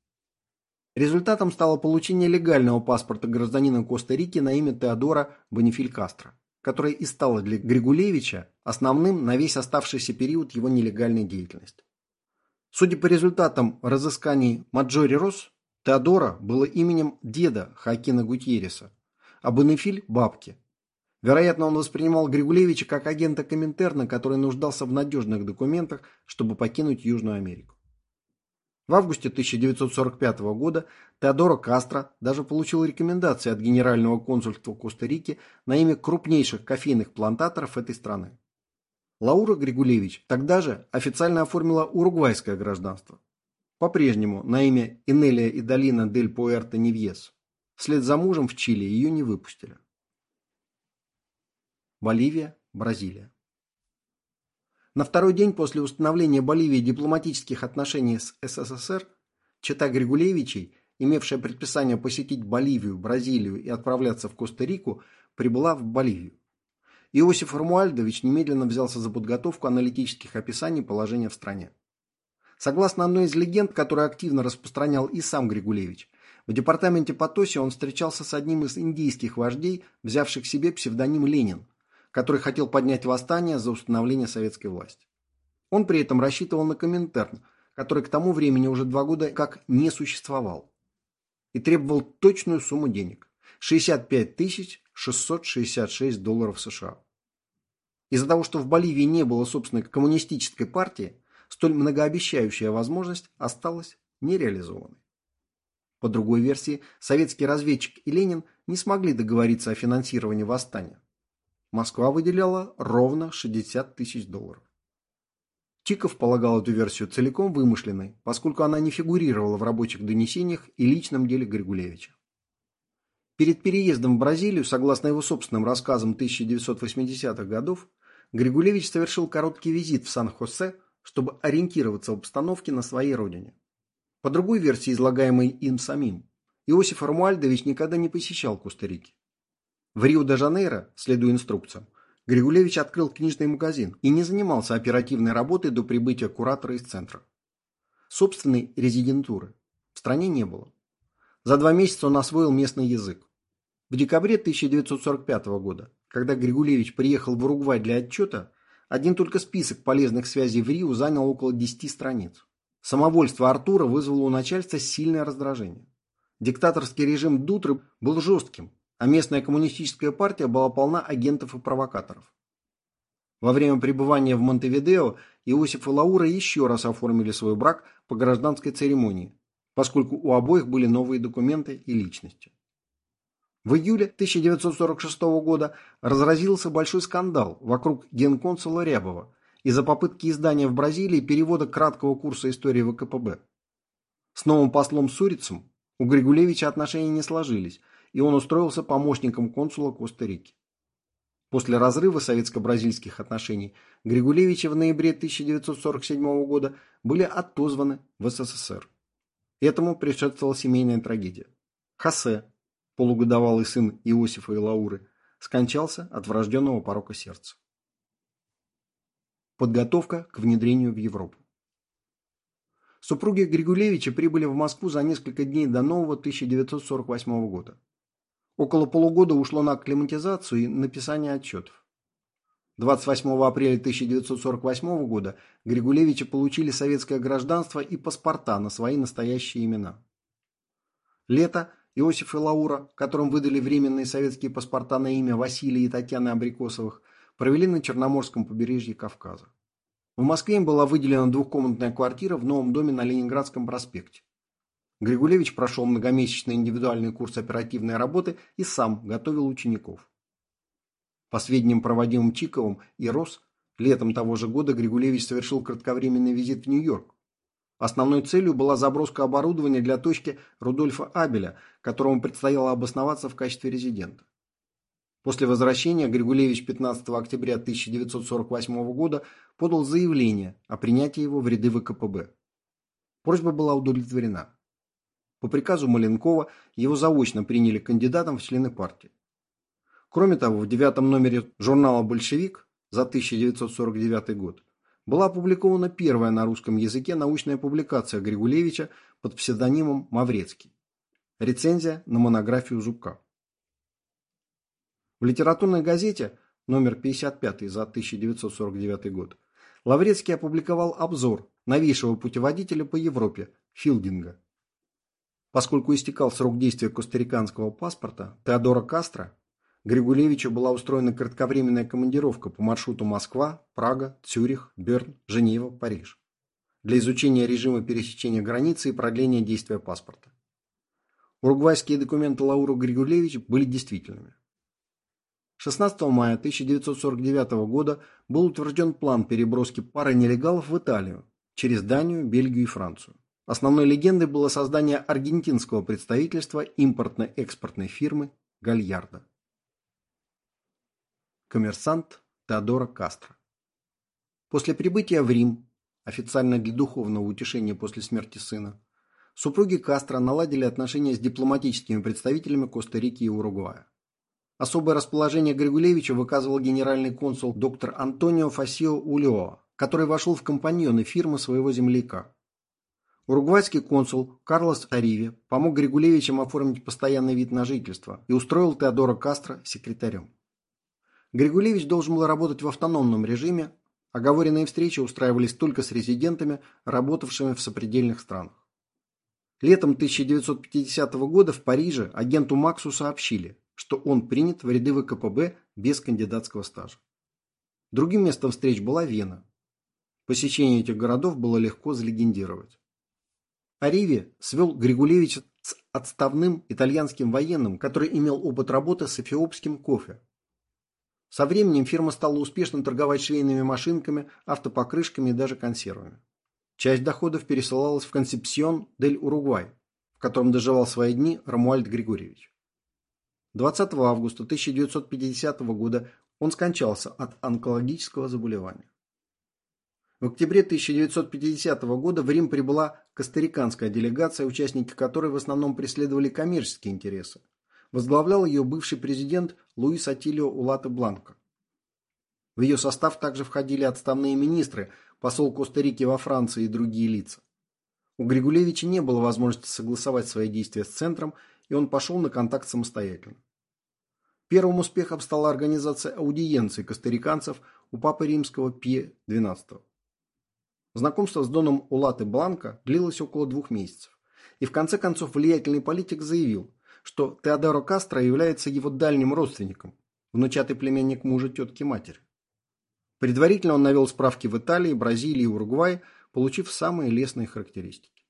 Результатом стало получение легального паспорта гражданина Коста-Рики на имя Теодора Бонифиль Кастро, которое и стало для Григулевича основным на весь оставшийся период его нелегальной деятельности. Судя по результатам разысканий Маджори Росс, Теодора было именем деда Хоакина Гутьерреса, а Бонифиль – бабки. Вероятно, он воспринимал Григулевича как агента Коминтерна, который нуждался в надежных документах, чтобы покинуть Южную Америку. В августе тысяча девятьсот сорок пятого года Теодоро Кастро даже получил рекомендации от Генерального консульства Коста-Рики на имя крупнейших кофейных плантаторов этой страны. Лаура Григулевич тогда же официально оформила уругвайское гражданство. По-прежнему на имя Инелия Идалина дель Пуэрто-Нивьес. Вслед за мужем в Чили ее не выпустили. Боливия, Бразилия. На второй день после установления Боливии дипломатических отношений с СССР, чета Григулевичей, имевшая предписание посетить Боливию, Бразилию и отправляться в Коста-Рику, прибыла в Боливию. Иосиф Ромуальдович немедленно взялся за подготовку аналитических описаний положения в стране. Согласно одной из легенд, которую активно распространял и сам Григулевич, в департаменте Потоси он встречался с одним из индейских вождей, взявших себе псевдоним Ленин, который хотел поднять восстание за установление советской власти. Он при этом рассчитывал на Коминтерн, который к тому времени уже два года как не существовал, и требовал точную сумму денег – шестьдесят пять тысяч шестьсот шестьдесят шесть долларов США. Из-за того, что в Боливии не было собственной коммунистической партии, столь многообещающая возможность осталась нереализованной. По другой версии, советский разведчик и Ленин не смогли договориться о финансировании восстания. Москва выделяла ровно шестьдесят тысяч долларов. Чиков полагал эту версию целиком вымышленной, поскольку она не фигурировала в рабочих донесениях и личном деле Григулевича. Перед переездом в Бразилию, согласно его собственным рассказам тысяча девятьсот восьмидесятых годов, Григулевич совершил короткий визит в Сан-Хосе, чтобы ориентироваться в обстановке на своей родине. По другой версии, излагаемой им самим, Иосиф Ромуальдович никогда не посещал Коста-Рики. В Рио-де-Жанейро, следуя инструкциям, Григулевич открыл книжный магазин и не занимался оперативной работой до прибытия куратора из центра. Собственной резидентуры в стране не было. За два месяца он освоил местный язык. В декабре тысяча девятьсот сорок пятого года, когда Григулевич приехал в Уругвай для отчета, один только список полезных связей в Рио занял около десяти страниц. Самовольство Артура вызвало у начальства сильное раздражение. Диктаторский режим Дутры был жестким, а местная коммунистическая партия была полна агентов и провокаторов. Во время пребывания в Монтевидео Иосиф и Лаура еще раз оформили свой брак по гражданской церемонии, поскольку у обоих были новые документы и личности. В июле тысяча девятьсот сорок шестого года разразился большой скандал вокруг генконсула Рябова из-за попытки издания в Бразилии перевода краткого курса истории ВКПБ. С новым послом Сурицем у Григулевича отношения не сложились, и он устроился помощником консула Коста-Рики. После разрыва советско-бразильских отношений Григулевичи в ноябре тысяча девятьсот сорок седьмого года были отозваны в СССР. Этому предшествовала семейная трагедия. Хосе, полугодовалый сын Иосифа и Лауры, скончался от врожденного порока сердца. Подготовка к внедрению в Европу. Супруги Григулевича прибыли в Москву за несколько дней до нового тысяча девятьсот сорок восьмого года. Около полугода ушло на акклиматизацию и написание отчетов. двадцать восьмого апреля тысяча девятьсот сорок восьмого года Григулевичи получили советское гражданство и паспорта на свои настоящие имена. Лето Иосиф и Лаура, которым выдали временные советские паспорта на имя Василия и Татьяны Абрикосовых, провели на Черноморском побережье Кавказа. В Москве им была выделена двухкомнатная квартира в новом доме на Ленинградском проспекте. Григулевич прошел многомесячный индивидуальный курс оперативной работы и сам готовил учеников. По сведениям, проводимым Чиковым и Росс, летом того же года Григулевич совершил кратковременный визит в Нью-Йорк. Основной целью была заброска оборудования для точки Рудольфа Абеля, которому предстояло обосноваться в качестве резидента. После возвращения Григулевич пятнадцатого октября тысяча девятьсот сорок восьмого года подал заявление о принятии его в ряды вэ ка пэ бэ. Просьба была удовлетворена. По приказу Маленкова его заочно приняли кандидатом в члены партии. Кроме того, в девятом номере журнала «Большевик» за тысяча девятьсот сорок девятый год была опубликована первая на русском языке научная публикация Григулевича под псевдонимом Маврецкий. Рецензия на монографию Зубка. В литературной газете номер пятьдесят пятый за тысяча девятьсот сорок девятый год Лаврецкий опубликовал обзор новейшего путеводителя по Европе Филдинга. Поскольку истекал срок действия костариканского паспорта Теодора Кастро, Григулевичу была устроена кратковременная командировка по маршруту Москва, Прага, Цюрих, Берн, Женева, Париж для изучения режима пересечения границы и продления действия паспорта. Уругвайские документы Лауры Григулевича были действительными. шестнадцатого мая тысяча девятьсот сорок девятого года был утвержден план переброски пары нелегалов в Италию через Данию, Бельгию и Францию. Основной легендой было создание аргентинского представительства импортно-экспортной фирмы «Гальярдо». Коммерсант Теодора Кастро. После прибытия в Рим, официально для духовного утешения после смерти сына, супруги Кастро наладили отношения с дипломатическими представителями Коста-Рики и Уругвая. Особое расположение Григулевича выказывал генеральный консул доктор Антонио Фасио Ульоа, который вошел в компаньоны фирмы своего земляка. Уругвайский консул Карлос Ариви помог Григулевичам оформить постоянный вид на жительство и устроил Теодора Кастро секретарем. Григулевич должен был работать в автономном режиме, оговоренные встречи устраивались только с резидентами, работавшими в сопредельных странах. Летом тысяча девятьсот пятидесятого года в Париже агенту Максу сообщили, что он принят в ряды вэ ка пэ бэ без кандидатского стажа. Другим местом встреч была Вена. Посещение этих городов было легко залегендировать. Ариви свел Григулевича с отставным итальянским военным, который имел опыт работы с эфиопским кофе. Со временем фирма стала успешно торговать швейными машинками, автопокрышками и даже консервами. Часть доходов пересылалась в Консепсьон дель Уругвай, в котором доживал свои дни Ромуальд Григорьевич. двадцатого августа тысяча девятьсот пятидесятого года он скончался от онкологического заболевания. В октябре тысяча девятьсот пятидесятого года в Рим прибыла костариканская делегация, участники которой в основном преследовали коммерческие интересы. Возглавлял ее бывший президент Луис Атилио Улате Бланко. В ее состав также входили отставные министры, посол Коста-Рики во Франции и другие лица. У Григулевича не было возможности согласовать свои действия с центром, и он пошел на контакт самостоятельно. Первым успехом стала организация аудиенции костариканцев у папы римского Пия двенадцатого. Знакомство с доном Улате Бланко длилось около двух месяцев, и в конце концов влиятельный политик заявил, что Теодоро Кастро является его дальним родственником, внучатый племянник мужа тетки матери. Предварительно он навел справки в Италии, Бразилии и Уругвае, получив самые лестные характеристики.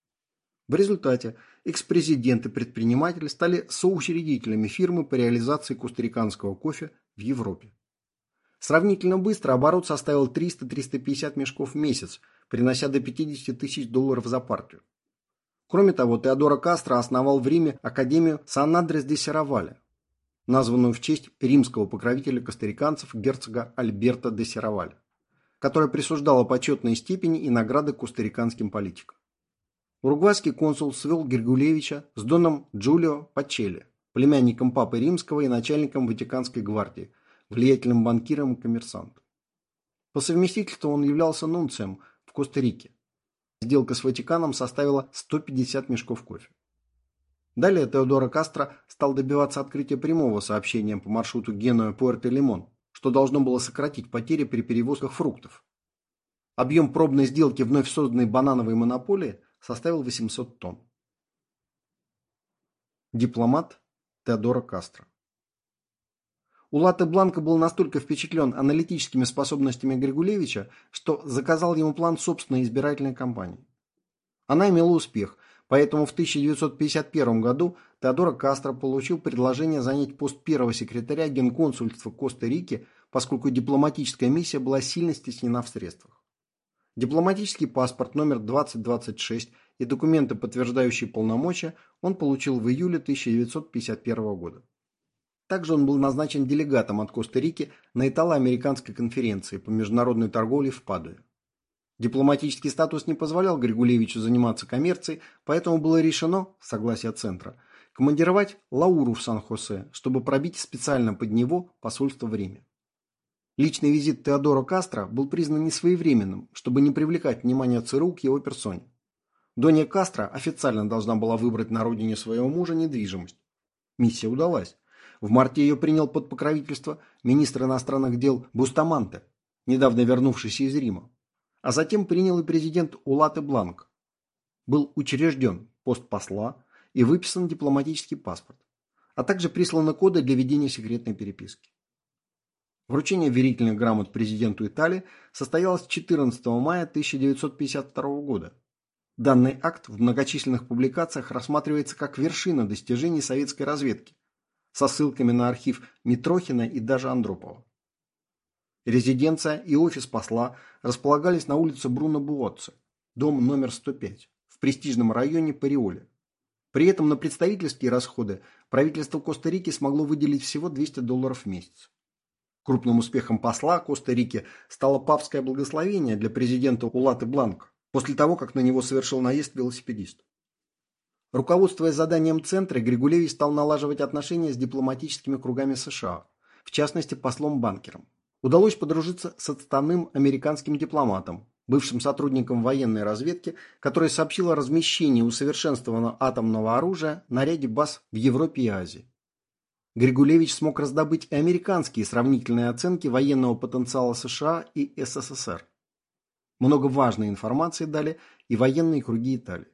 В результате экс-президент и предприниматель стали соучредителями фирмы по реализации костариканского кофе в Европе. Сравнительно быстро оборот составил триста - триста пятьдесят мешков в месяц, принося до пятидесяти тысяч долларов за партию. Кроме того, Теодоро Кастро основал в Риме Академию Сан-Андрес де Сераваля, названную в честь римского покровителя костариканцев герцога Альберто де Сераваля, которая присуждала почетные степени и награды костариканским политикам. Уругвайский консул свел Григулевича с доном Джулио Пачелли, племянником папы римского и начальником Ватиканской гвардии, влиятельным банкиром и коммерсантом. По совместительству он являлся нунцием в Коста-Рике. Сделка с Ватиканом составила сто пятьдесят мешков кофе. Далее Теодоро Кастро стал добиваться открытия прямого сообщения по маршруту Генуя-Пуэрто-Лимон, что должно было сократить потери при перевозках фруктов. Объем пробной сделки вновь созданной банановой монополии составил восемьсот тонн. Дипломат Теодоро Кастро. Улате Бланко был настолько впечатлен аналитическими способностями Григулевича, что заказал ему план собственной избирательной кампании. Она имела успех, поэтому в тысяча девятьсот пятьдесят первом году Теодоро Кастро получил предложение занять пост первого секретаря Генконсульства Коста-Рики, поскольку дипломатическая миссия была сильно стеснена в средствах. Дипломатический паспорт номер двадцать двадцать шесть и документы, подтверждающие полномочия, он получил в июле тысяча девятьсот пятьдесят первого года. Также он был назначен делегатом от Коста-Рики на итало-американской конференции по международной торговле в Падуе. Дипломатический статус не позволял Григулевичу заниматься коммерцией, поэтому было решено, в согласии Центра, командировать Лауру в Сан-Хосе, чтобы пробить специально под него посольство в Риме. Личный визит Теодоро Кастро был признан несвоевременным, чтобы не привлекать внимание ЦРУ к его персоне. Донья Кастро официально должна была выбрать на родине своего мужа недвижимость. Миссия удалась. В марте ее принял под покровительство министр иностранных дел Бустаманте, недавно вернувшийся из Рима. А затем принял и президент Улате Бланко. Был учрежден пост посла и выписан дипломатический паспорт, а также присланы коды для ведения секретной переписки. Вручение верительных грамот президенту Италии состоялось четырнадцатого мая тысяча девятьсот пятьдесят второго года. Данный акт в многочисленных публикациях рассматривается как вершина достижений советской разведки, со ссылками на архив Митрохина и даже Андропова. Резиденция и офис посла располагались на улице Бруно Буоцци, дом номер сто пять, в престижном районе Париоле. При этом на представительские расходы правительство Коста-Рики смогло выделить всего двести долларов в месяц. Крупным успехом посла Коста-Рики стало папское благословение для президента Улате Бланко, после того, как на него совершил наезд велосипедист. Руководствуясь заданием Центра, Григулевич стал налаживать отношения с дипломатическими кругами США, в частности послом-банкером. Удалось подружиться с отставным американским дипломатом, бывшим сотрудником военной разведки, который сообщил о размещении усовершенствованного атомного оружия на ряде баз в Европе и Азии. Григулевич смог раздобыть и американские сравнительные оценки военного потенциала США и СССР. Много важной информации дали и военные круги Италии.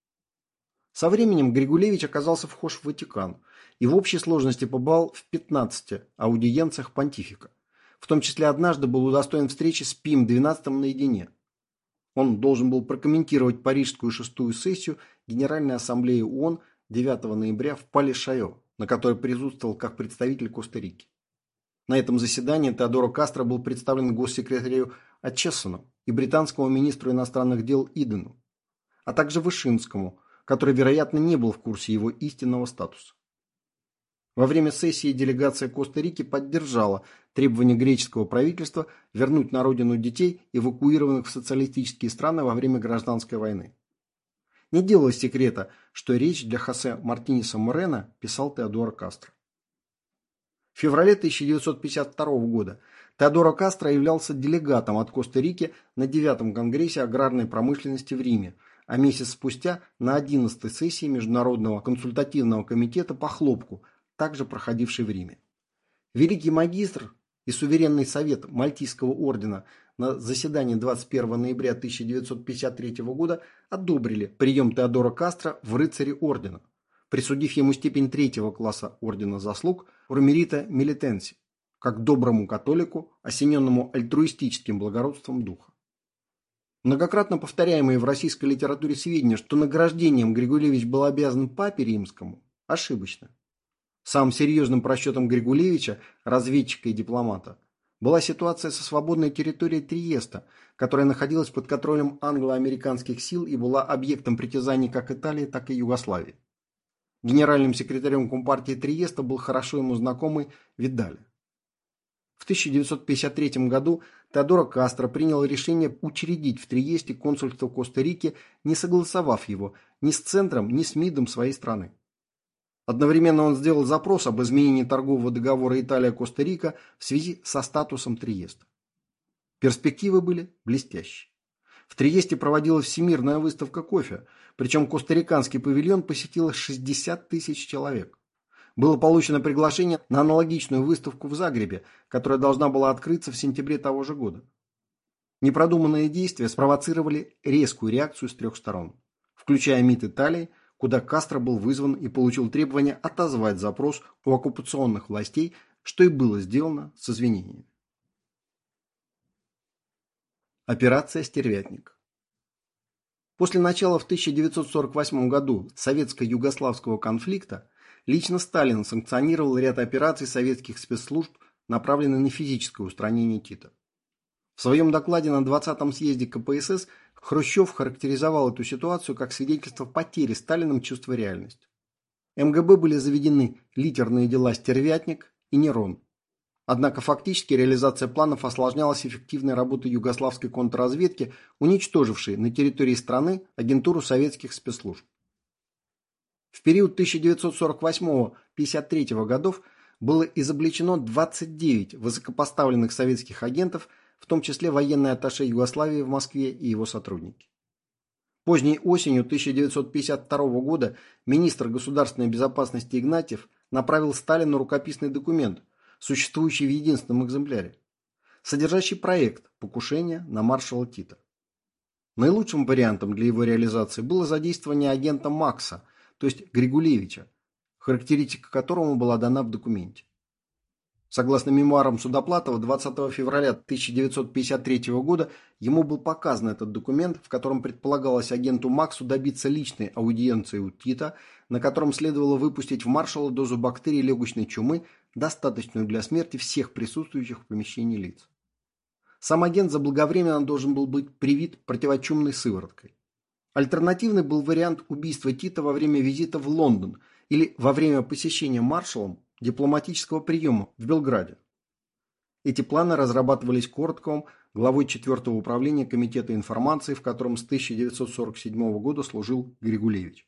Со временем Григулевич оказался вхож в Ватикан и в общей сложности побывал в пятнадцати аудиенциях понтифика. В том числе однажды был удостоен встречи с Пием двенадцатым наедине. Он должен был прокомментировать Парижскую шестую сессию Генеральной Ассамблеи ООН девятого ноября в Пале-Шайо, на которой присутствовал как представитель Коста-Рики. На этом заседании Теодоро Кастро был представлен госсекретарю Ачессону и британскому министру иностранных дел Идену, а также Вышинскому, который, вероятно, не был в курсе его истинного статуса. Во время сессии делегация Коста-Рики поддержала требования греческого правительства вернуть на родину детей, эвакуированных в социалистические страны во время гражданской войны. Не делалось секрета, что речь для Хосе Мартинеса Морено писал Теодоро Кастро. В феврале тысяча девятьсот пятьдесят второго года Теодоро Кастро являлся делегатом от Коста-Рики на девятом конгрессе аграрной промышленности в Риме, а месяц спустя на одиннадцатой сессии Международного консультативного комитета по хлопку, также проходившей в Риме. Великий магистр и суверенный совет Мальтийского ордена на заседании двадцать первого ноября тысяча девятьсот пятьдесят третьего года одобрили прием Теодоро Кастро в рыцари ордена, присудив ему степень третьего класса ордена заслуг Промерита Милитенси, как доброму католику, осененному альтруистическим благородством духа. Многократно повторяемые в российской литературе сведения, что награждением Григулевич был обязан папе римскому, ошибочно. Самым серьезным просчетом Григулевича, разведчика и дипломата, была ситуация со свободной территорией Триеста, которая находилась под контролем англо-американских сил и была объектом притязаний как Италии, так и Югославии. Генеральным секретарем Компартии Триеста был хорошо ему знакомый Видаль. В тысяча девятьсот пятьдесят третьем году Теодоро Кастро принял решение учредить в Триесте консульство Коста-Рики, не согласовав его ни с Центром, ни с МИДом своей страны. Одновременно он сделал запрос об изменении торгового договора Италия-Коста-Рика в связи со статусом Триеста. Перспективы были блестящие. В Триесте проводилась Всемирная выставка кофе, причем костариканский павильон посетило шестьдесят тысяч человек. Было получено приглашение на аналогичную выставку в Загребе, которая должна была открыться в сентябре того же года. Непродуманные действия спровоцировали резкую реакцию с трех сторон, включая МИД Италии, куда Кастро был вызван и получил требование отозвать запрос у оккупационных властей, что и было сделано с извинениями. Операция «Стервятник». После начала в тысяча девятьсот сорок восьмом году советско-югославского конфликта лично Сталин санкционировал ряд операций советских спецслужб, направленных на физическое устранение Тита. В своем докладе на двадцатом съезде ка пэ эс эс Хрущев характеризовал эту ситуацию как свидетельство потери Сталиным чувства реальности. эм гэ бэ были заведены литерные дела «Стервятник» и «Нерон». Однако фактически реализация планов осложнялась эффективной работой югославской контрразведки, уничтожившей на территории страны агентуру советских спецслужб. В период тысяча девятьсот сорок восьмого — пятьдесят третьего годов было изобличено двадцать девять высокопоставленных советских агентов, в том числе военный атташе Югославии в Москве и его сотрудники. Поздней осенью тысяча девятьсот пятьдесят второго года министр государственной безопасности Игнатьев направил Сталину рукописный документ, существующий в единственном экземпляре, содержащий проект покушения на маршала Тита. Наилучшим вариантом для его реализации было задействование агента Макса, то есть Григулевича, характеристика которому была дана в документе. Согласно мемуарам Судоплатова, двадцатого февраля тысяча девятьсот пятьдесят третьего года ему был показан этот документ, в котором предполагалось агенту Максу добиться личной аудиенции у Тита, на котором следовало выпустить в маршала дозу бактерий легочной чумы, достаточную для смерти всех присутствующих в помещении лиц. Сам агент заблаговременно должен был быть привит противочумной сывороткой. Альтернативный был вариант убийства Тита во время визита в Лондон или во время посещения маршалом дипломатического приема в Белграде. Эти планы разрабатывались Кортковым, главой четвёртого управления Комитета информации, в котором с тысяча девятьсот сорок седьмого года служил Григулевич.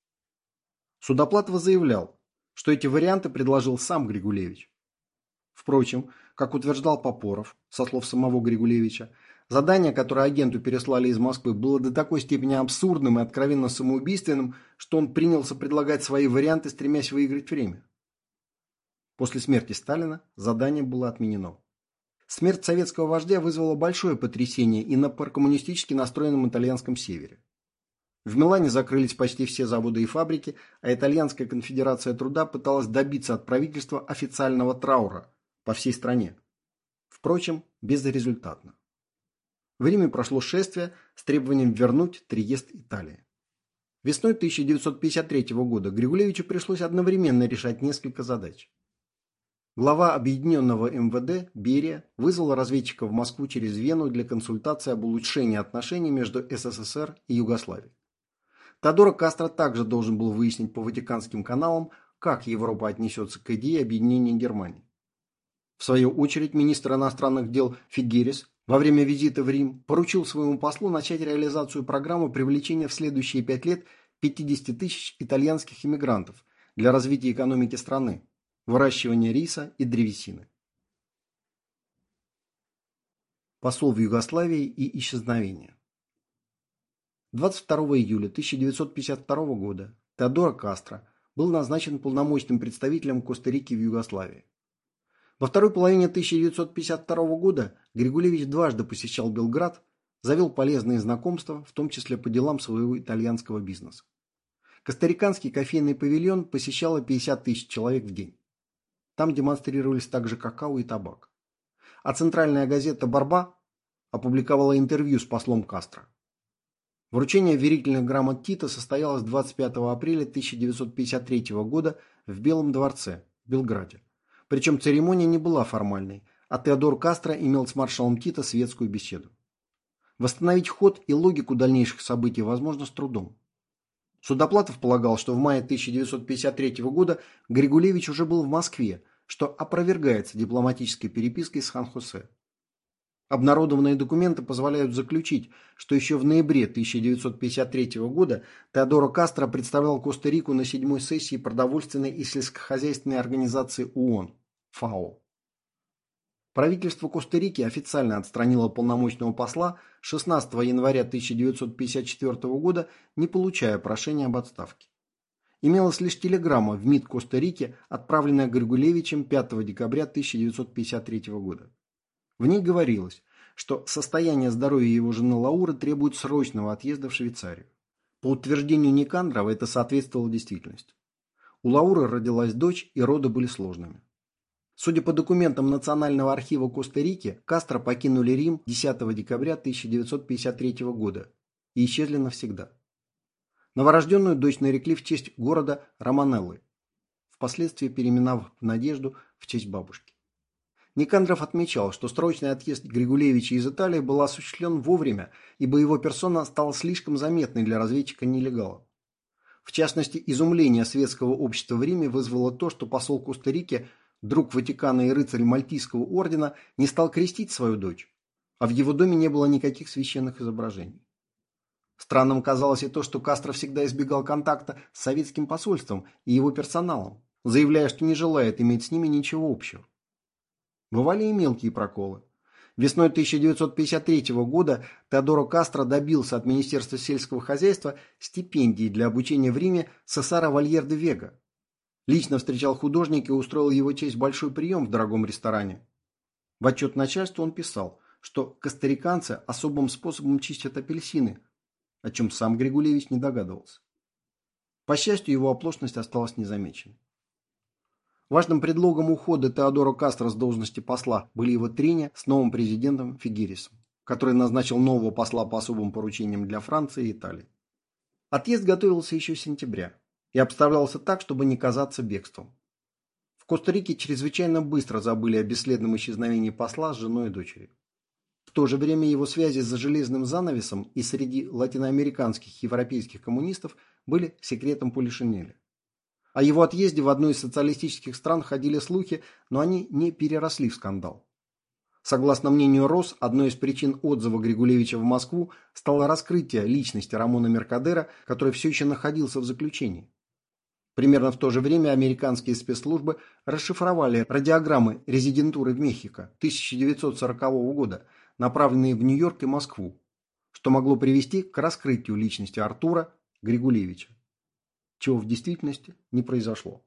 Судоплатов заявлял, что эти варианты предложил сам Григулевич. Впрочем, как утверждал Попоров, со слов самого Григулевича, задание, которое агенту переслали из Москвы, было до такой степени абсурдным и откровенно самоубийственным, что он принялся предлагать свои варианты, стремясь выиграть время. После смерти Сталина задание было отменено. Смерть советского вождя вызвала большое потрясение и на прокоммунистически настроенном итальянском севере. В Милане закрылись почти все заводы и фабрики, а Итальянская конфедерация труда пыталась добиться от правительства официального траура по всей стране. Впрочем, безрезультатно. В Риме прошло шествие с требованием вернуть Триест Италии. Весной тысяча девятьсот пятьдесят третьего года Григулевичу пришлось одновременно решать несколько задач. Глава объединенного эм вэ дэ Берия вызвал разведчика в Москву через Вену для консультации об улучшении отношений между эс эс эс эр и Югославией. Теодоро Кастро также должен был выяснить по Ватиканским каналам, как Европа отнесется к идее объединения Германии. В свою очередь, министр иностранных дел Фигерес во время визита в Рим поручил своему послу начать реализацию программы привлечения в следующие пять лет пятидесяти тысяч итальянских иммигрантов для развития экономики страны, выращивания риса и древесины. Посол в Югославии и исчезновение. двадцать второго июля тысяча девятьсот пятьдесят второго года Теодоро Кастро был назначен полномочным представителем Коста-Рики в Югославии. Во второй половине тысяча девятьсот пятьдесят второго года Григулевич дважды посещал Белград, завел полезные знакомства, в том числе по делам своего итальянского бизнеса. Костариканский кофейный павильон посещало пятьдесят тысяч человек в день. Там демонстрировались также какао и табак. А центральная газета «Борьба» опубликовала интервью с послом Кастро. Вручение верительных грамот Тита состоялось двадцать пятого апреля тысяча девятьсот пятьдесят третьего года в Белом дворце, в Белграде. Причем церемония не была формальной, а Теодор Кастро имел с маршалом Тита светскую беседу. Восстановить ход и логику дальнейших событий возможно с трудом. Судоплатов полагал, что в мае тысяча девятьсот пятьдесят третьего года Григулевич уже был в Москве, что опровергается дипломатической перепиской с Хан-Хосе. Обнародованные документы позволяют заключить, что еще в ноябре тысяча девятьсот пятьдесят третьего года Теодоро Кастро представлял Коста-Рику на седьмой сессии продовольственной и сельскохозяйственной организации ООН – ФАО. Правительство Коста-Рики официально отстранило полномочного посла шестнадцатого января тысяча девятьсот пятьдесят четвёртого года, не получая прошения об отставке. Имелась лишь телеграмма в МИД Коста-Рики, отправленная Григулевичем пятого декабря тысяча девятьсот пятьдесят третьего года. В ней говорилось, что состояние здоровья его жены Лауры требует срочного отъезда в Швейцарию. По утверждению Никандрова это соответствовало действительности. У Лауры родилась дочь, и роды были сложными. Судя по документам Национального архива Коста-Рики, Кастро покинули Рим десятого декабря тысяча девятьсот пятьдесят третьего года и исчезли навсегда. Новорожденную дочь нарекли в честь города Романеллы, впоследствии переименовав в Надежду в честь бабушки. Никандров отмечал, что срочный отъезд Григулевича из Италии был осуществлен вовремя, ибо его персона стала слишком заметной для разведчика-нелегала. В частности, изумление светского общества в Риме вызвало то, что посол Коста-Рики, друг Ватикана и рыцарь Мальтийского ордена, не стал крестить свою дочь, а в его доме не было никаких священных изображений. Странным казалось и то, что Кастро всегда избегал контакта с советским посольством и его персоналом, заявляя, что не желает иметь с ними ничего общего. Бывали и мелкие проколы. Весной тысяча девятьсот пятьдесят третьего года Теодоро Кастро добился от Министерства сельского хозяйства стипендии для обучения в Риме Сесара Вальер-де-Вега. Лично встречал художника и устроил его честь большой прием в дорогом ресторане. В отчет начальству он писал, что костариканцы особым способом чистят апельсины, о чем сам Григулевич не догадывался. По счастью, его оплошность осталась незамеченной. Важным предлогом ухода Теодоро Кастро с должности посла были его трения с новым президентом Фигересом, который назначил нового посла по особым поручениям для Франции и Италии. Отъезд готовился еще с сентября и обставлялся так, чтобы не казаться бегством. В Коста-Рике чрезвычайно быстро забыли о бесследном исчезновении посла с женой и дочерью. В то же время его связи за железным занавесом и среди латиноамериканских и европейских коммунистов были секретом Полишинеля. О его отъезде в одну из социалистических стран ходили слухи, но они не переросли в скандал. Согласно мнению РОС, одной из причин отзыва Григулевича в Москву стало раскрытие личности Рамона Меркадера, который все еще находился в заключении. Примерно в то же время американские спецслужбы расшифровали радиограммы резидентуры в Мехико тысяча девятьсот сорокового года, направленные в Нью-Йорк и Москву, что могло привести к раскрытию личности Артура Григулевича, чего в действительности не произошло.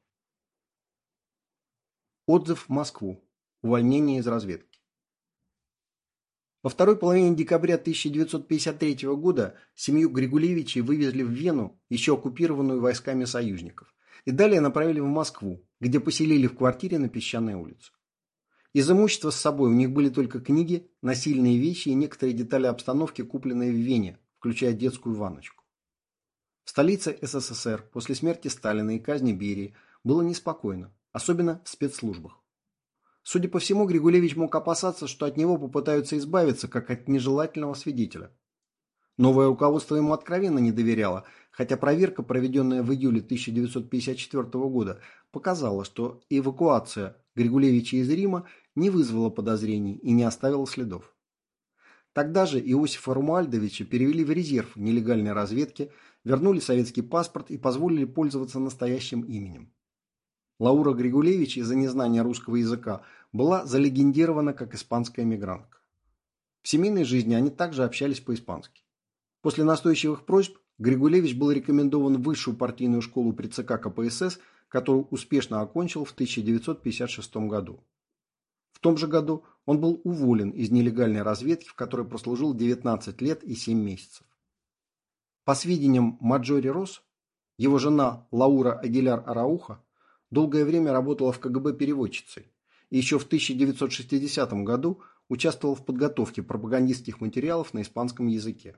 Отзыв в Москву. Увольнение из разведки. Во второй половине декабря тысяча девятьсот пятьдесят третьего года семью Григулевичей вывезли в Вену, еще оккупированную войсками союзников, и далее направили в Москву, где поселили в квартире на Песчаной улице. Из имущества с собой у них были только книги, насильные вещи и некоторые детали обстановки, купленные в Вене, включая детскую ванночку. В столице СССР после смерти Сталина и казни Берии было неспокойно, особенно в спецслужбах. Судя по всему, Григулевич мог опасаться, что от него попытаются избавиться, как от нежелательного свидетеля. Новое руководство ему откровенно не доверяло, хотя проверка, проведенная в июле тысяча девятьсот пятьдесят четвёртого года, показала, что эвакуация Григулевича из Рима не вызвала подозрений и не оставила следов. Тогда же Иосифа Румуальдовича перевели в резерв нелегальной разведки, вернули советский паспорт и позволили пользоваться настоящим именем. Лаура Григулевич из-за незнания русского языка была залегендирована как испанская эмигрантка. В семейной жизни они также общались по-испански. После настойчивых просьб Григулевич был рекомендован в высшую партийную школу при ЦК КПСС, которую успешно окончил в тысяча девятьсот пятьдесят шестом году. В том же году он был уволен из нелегальной разведки, в которой прослужил девятнадцать лет и семь месяцев. По сведениям Маджори Росс, его жена Лаура Агиляр Арауха долгое время работала в КГБ переводчицей и еще в тысяча девятьсот шестидесятом году участвовала в подготовке пропагандистских материалов на испанском языке.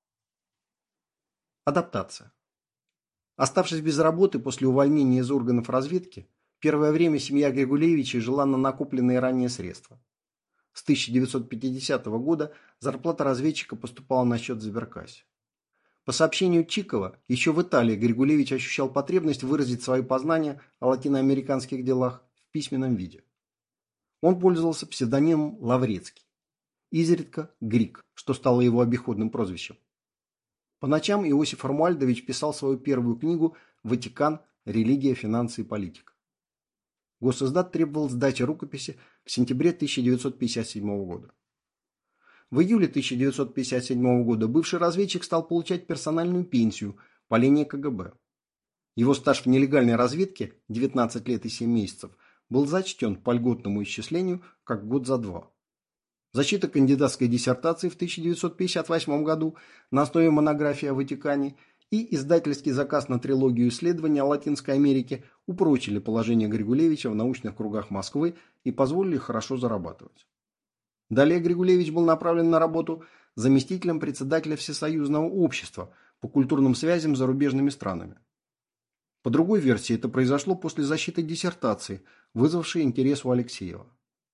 Адаптация. Оставшись без работы после увольнения из органов разведки, первое время семья Григулевичей жила на накопленные ранее средства. С тысяча девятьсот пятидесятого года зарплата разведчика поступала на счет в сберкассе. По сообщению Чикова, еще в Италии Григулевич ощущал потребность выразить свои познания о латиноамериканских делах в письменном виде. Он пользовался псевдонимом Лаврецкий, изредка Грик, что стало его обиходным прозвищем. По ночам Иосиф Румуальдович писал свою первую книгу «Ватикан. Религия, финансы и политика». Госиздат требовал сдачи рукописи в сентябре тысяча девятьсот пятьдесят седьмого года. В июле тысяча девятьсот пятьдесят седьмого года бывший разведчик стал получать персональную пенсию по линии ка гэ бэ. Его стаж в нелегальной разведке, девятнадцать лет и семь месяцев, был зачтен по льготному исчислению как год за два. Защита кандидатской диссертации в тысяча девятьсот пятьдесят восьмом году на основе монографии о Ватикане и издательский заказ на трилогию исследований о Латинской Америке упрочили положение Григулевича в научных кругах Москвы и позволили хорошо зарабатывать. Далее Григулевич был направлен на работу заместителем председателя Всесоюзного общества по культурным связям с зарубежными странами. По другой версии, это произошло после защиты диссертации, вызвавшей интерес у Алексеева.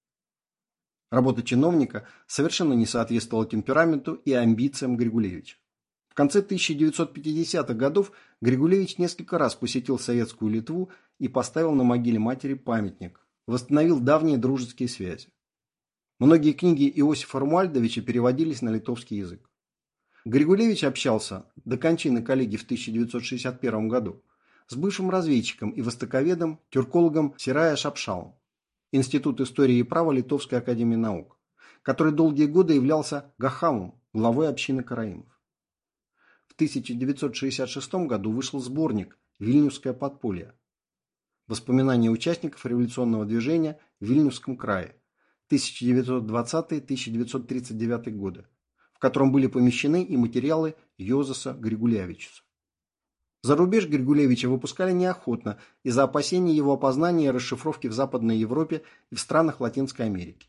Работа чиновника совершенно не соответствовала темпераменту и амбициям Григулевича. В конце тысяча девятьсот пятидесятых годов Григулевич несколько раз посетил Советскую Литву и поставил на могиле матери памятник, восстановил давние дружеские связи. Многие книги Иосифа Румуальдовича переводились на литовский язык. Григулевич общался до кончины коллегии в тысяча девятьсот шестьдесят первом году с бывшим разведчиком и востоковедом, тюркологом Сирая Шапшалом, Институт истории и права Литовской академии наук, который долгие годы являлся Гахамом, главой общины караимов. В тысяча девятьсот шестьдесят шестом году вышел сборник «Вильнюсское подполье. Воспоминания участников революционного движения в Вильнюсском крае тысяча девятьсот двадцатый — тысяча девятьсот тридцать девятый годы», в котором были помещены и материалы Йозеса Григулевичуса. За рубеж Григулевича выпускали неохотно из-за опасений его опознания и расшифровки в Западной Европе и в странах Латинской Америки.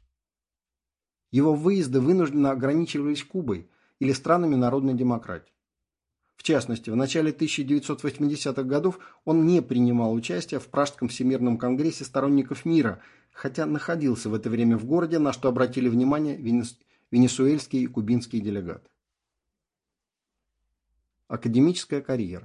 Его выезды вынужденно ограничивались Кубой или странами народной демократии. В частности, в начале тысяча девятьсот восьмидесятых годов он не принимал участия в Пражском всемирном конгрессе сторонников мира, хотя находился в это время в городе, на что обратили внимание венесуэльские и кубинские делегаты. Академическая карьера.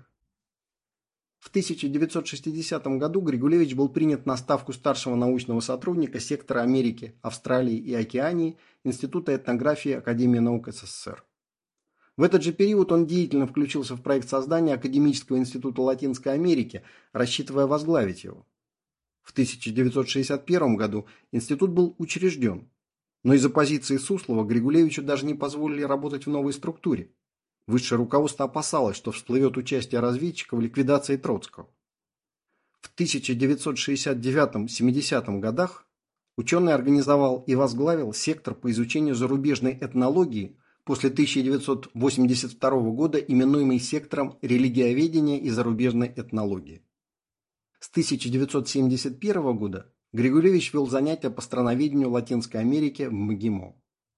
В тысяча девятьсот шестидесятом году Григулевич был принят на ставку старшего научного сотрудника сектора Америки, Австралии и Океании Института этнографии Академии наук эс эс эс эр. В этот же период он деятельно включился в проект создания Академического института Латинской Америки, рассчитывая возглавить его. В тысяча девятьсот шестьдесят первом году институт был учрежден, но из-за позиции Суслова Григулевичу даже не позволили работать в новой структуре. Высшее руководство опасалось, что всплывет участие разведчика в ликвидации Троцкого. В тысяча девятьсот шестьдесят девятом — семидесятом годах ученый организовал и возглавил сектор по изучению зарубежной этнологии, после тысяча девятьсот восемьдесят второго года именуемый сектором религиоведения и зарубежной этнологии. С тысяча девятьсот семьдесят первого года Григулевич вел занятия по страноведению Латинской Америки в МГИМО.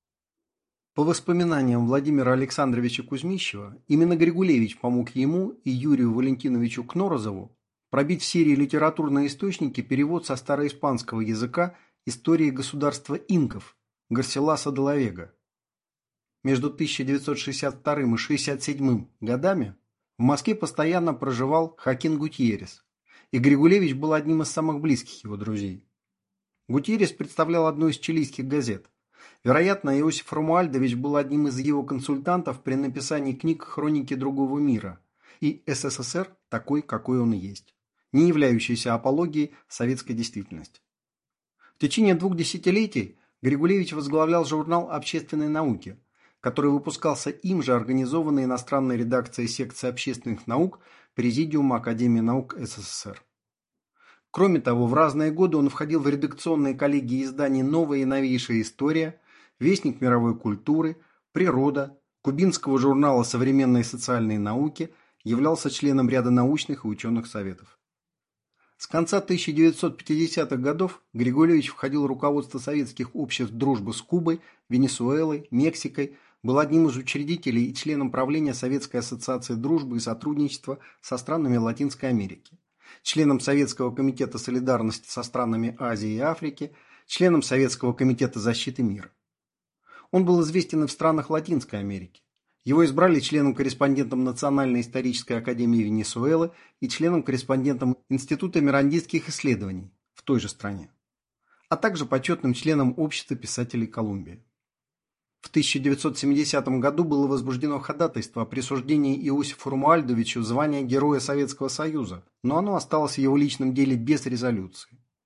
По воспоминаниям Владимира Александровича Кузьмищева, именно Григулевич помог ему и Юрию Валентиновичу Кнорозову пробить в Сирии литературные источники перевод со староиспанского языка истории государства инков Гарсиласа де ла Вега. Между тысяча девятьсот шестьдесят вторым и шестьдесят седьмым годами в Москве постоянно проживал Хокин Гутьеррес, и Григулевич был одним из самых близких его друзей. Гутьеррес представлял одну из чилийских газет. Вероятно, Иосиф Румуальдович был одним из его консультантов при написании книг «Хроники другого мира» и эс эс эс эр такой, какой он и есть, не являющийся апологией советской действительности. В течение двух десятилетий Григулевич возглавлял журнал общественной науки, который выпускался им же организованной иностранной редакцией секции общественных наук Президиума Академии наук эс эс эс эр. Кроме того, в разные годы он входил в редакционные коллегии изданий «Новая и новейшая история», «Вестник мировой культуры», «Природа», кубинского журнала «Современные социальные науки», являлся членом ряда научных и ученых советов. С конца тысяча девятьсот пятидесятых годов Григулевич входил в руководство советских обществ дружбы с Кубой, Венесуэлой, Мексикой, был одним из учредителей и членом правления Советской ассоциации дружбы и сотрудничества со странами Латинской Америки, членом Советского комитета солидарности со странами Азии и Африки, членом Советского комитета защиты мира. Он был известен и в странах Латинской Америки. Его избрали членом-корреспондентом Национальной исторической академии Венесуэлы и членом-корреспондентом Института мирандийских исследований в той же стране, а также почетным членом Общества писателей Колумбии. В тысяча девятьсот семидесятом году было возбуждено ходатайство о присуждении Иосифу Румуальдовичу звания Героя Советского Союза, но оно осталось в его личном деле без резолюции.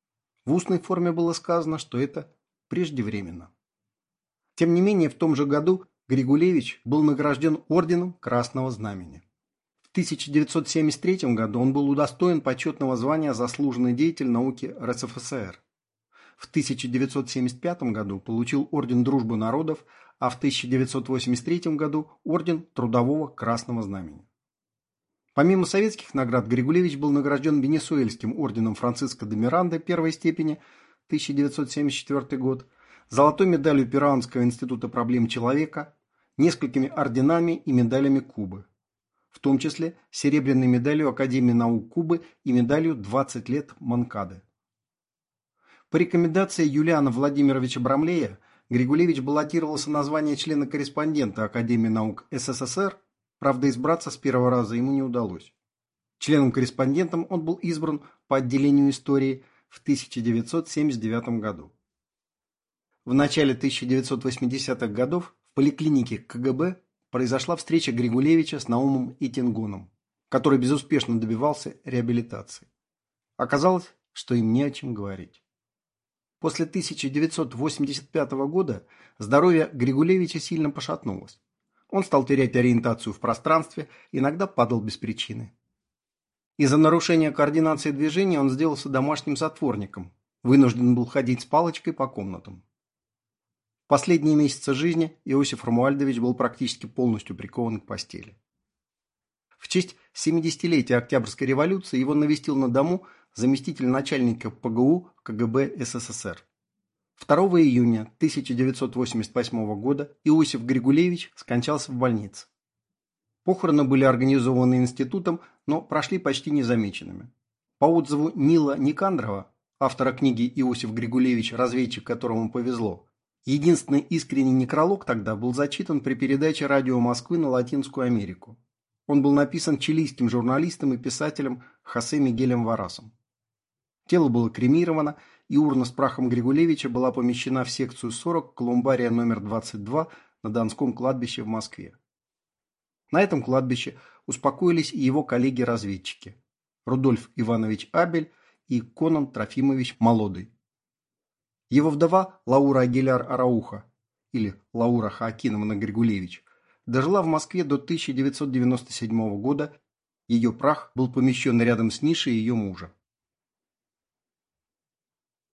В устной форме было сказано, что это преждевременно. Тем не менее, в том же году Григулевич был награжден орденом Красного Знамени. В тысяча девятьсот семьдесят третьем году он был удостоен почетного звания «Заслуженный деятель науки эр эс эф эс эр». В тысяча девятьсот семьдесят пятом году получил орден Дружбы народов, а в тысяча девятьсот восемьдесят третьем году орден Трудового Красного Знамени. Помимо советских наград, Григулевич был награжден Венесуэльским орденом Франциско де Миранда первой степени, тысяча девятьсот семьдесят четвёртый год, золотой медалью Перуанского института проблем человека, несколькими орденами и медалями Кубы, в том числе серебряной медалью Академии наук Кубы и медалью двадцать лет Монкады. По рекомендации Юлиана Владимировича Брамлея Григулевич баллотировался на звание члена-корреспондента Академии наук эс эс эс эр, правда, избраться с первого раза ему не удалось. Членом-корреспондентом он был избран по отделению истории в тысяча девятьсот семьдесят девятом году. В начале тысяча девятьсот восьмидесятых годов в поликлинике ка гэ бэ произошла встреча Григулевича с Наумом Итингоном, который безуспешно добивался реабилитации. Оказалось, что им не о чем говорить. После тысяча девятьсот восемьдесят пятого года здоровье Григулевича сильно пошатнулось. Он стал терять ориентацию в пространстве, иногда падал без причины. Из-за нарушения координации движения он сделался домашним затворником, вынужден был ходить с палочкой по комнатам. В последние месяцы жизни Иосиф Ромуальдович был практически полностью прикован к постели. В честь семидесятилетия Октябрьской революции его навестил на дому заместитель начальника пэ гэ у ка гэ бэ эс эс эс эр. второго июня тысяча девятьсот восемьдесят восьмого года Иосиф Григулевич скончался в больнице. Похороны были организованы институтом, но прошли почти незамеченными. По отзыву Нила Никандрова, автора книги «Иосиф Григулевич. Разведчик, которому повезло», единственный искренний некролог тогда был зачитан при передаче радио Москвы на Латинскую Америку. Он был написан чилийским журналистом и писателем Хосе Мигелем Варасом. Тело было кремировано, и урна с прахом Григулевича была помещена в секцию сорок колумбария номер двадцать два на Донском кладбище в Москве. На этом кладбище успокоились и его коллеги-разведчики Рудольф Иванович Абель и Конан Трофимович Молодый. Его вдова Лаура Агиляр Арауха, или Лаура Хоакиновна Григулевич, дожила в Москве до тысяча девятьсот девяносто седьмого года, ее прах был помещен рядом с нишей ее мужа.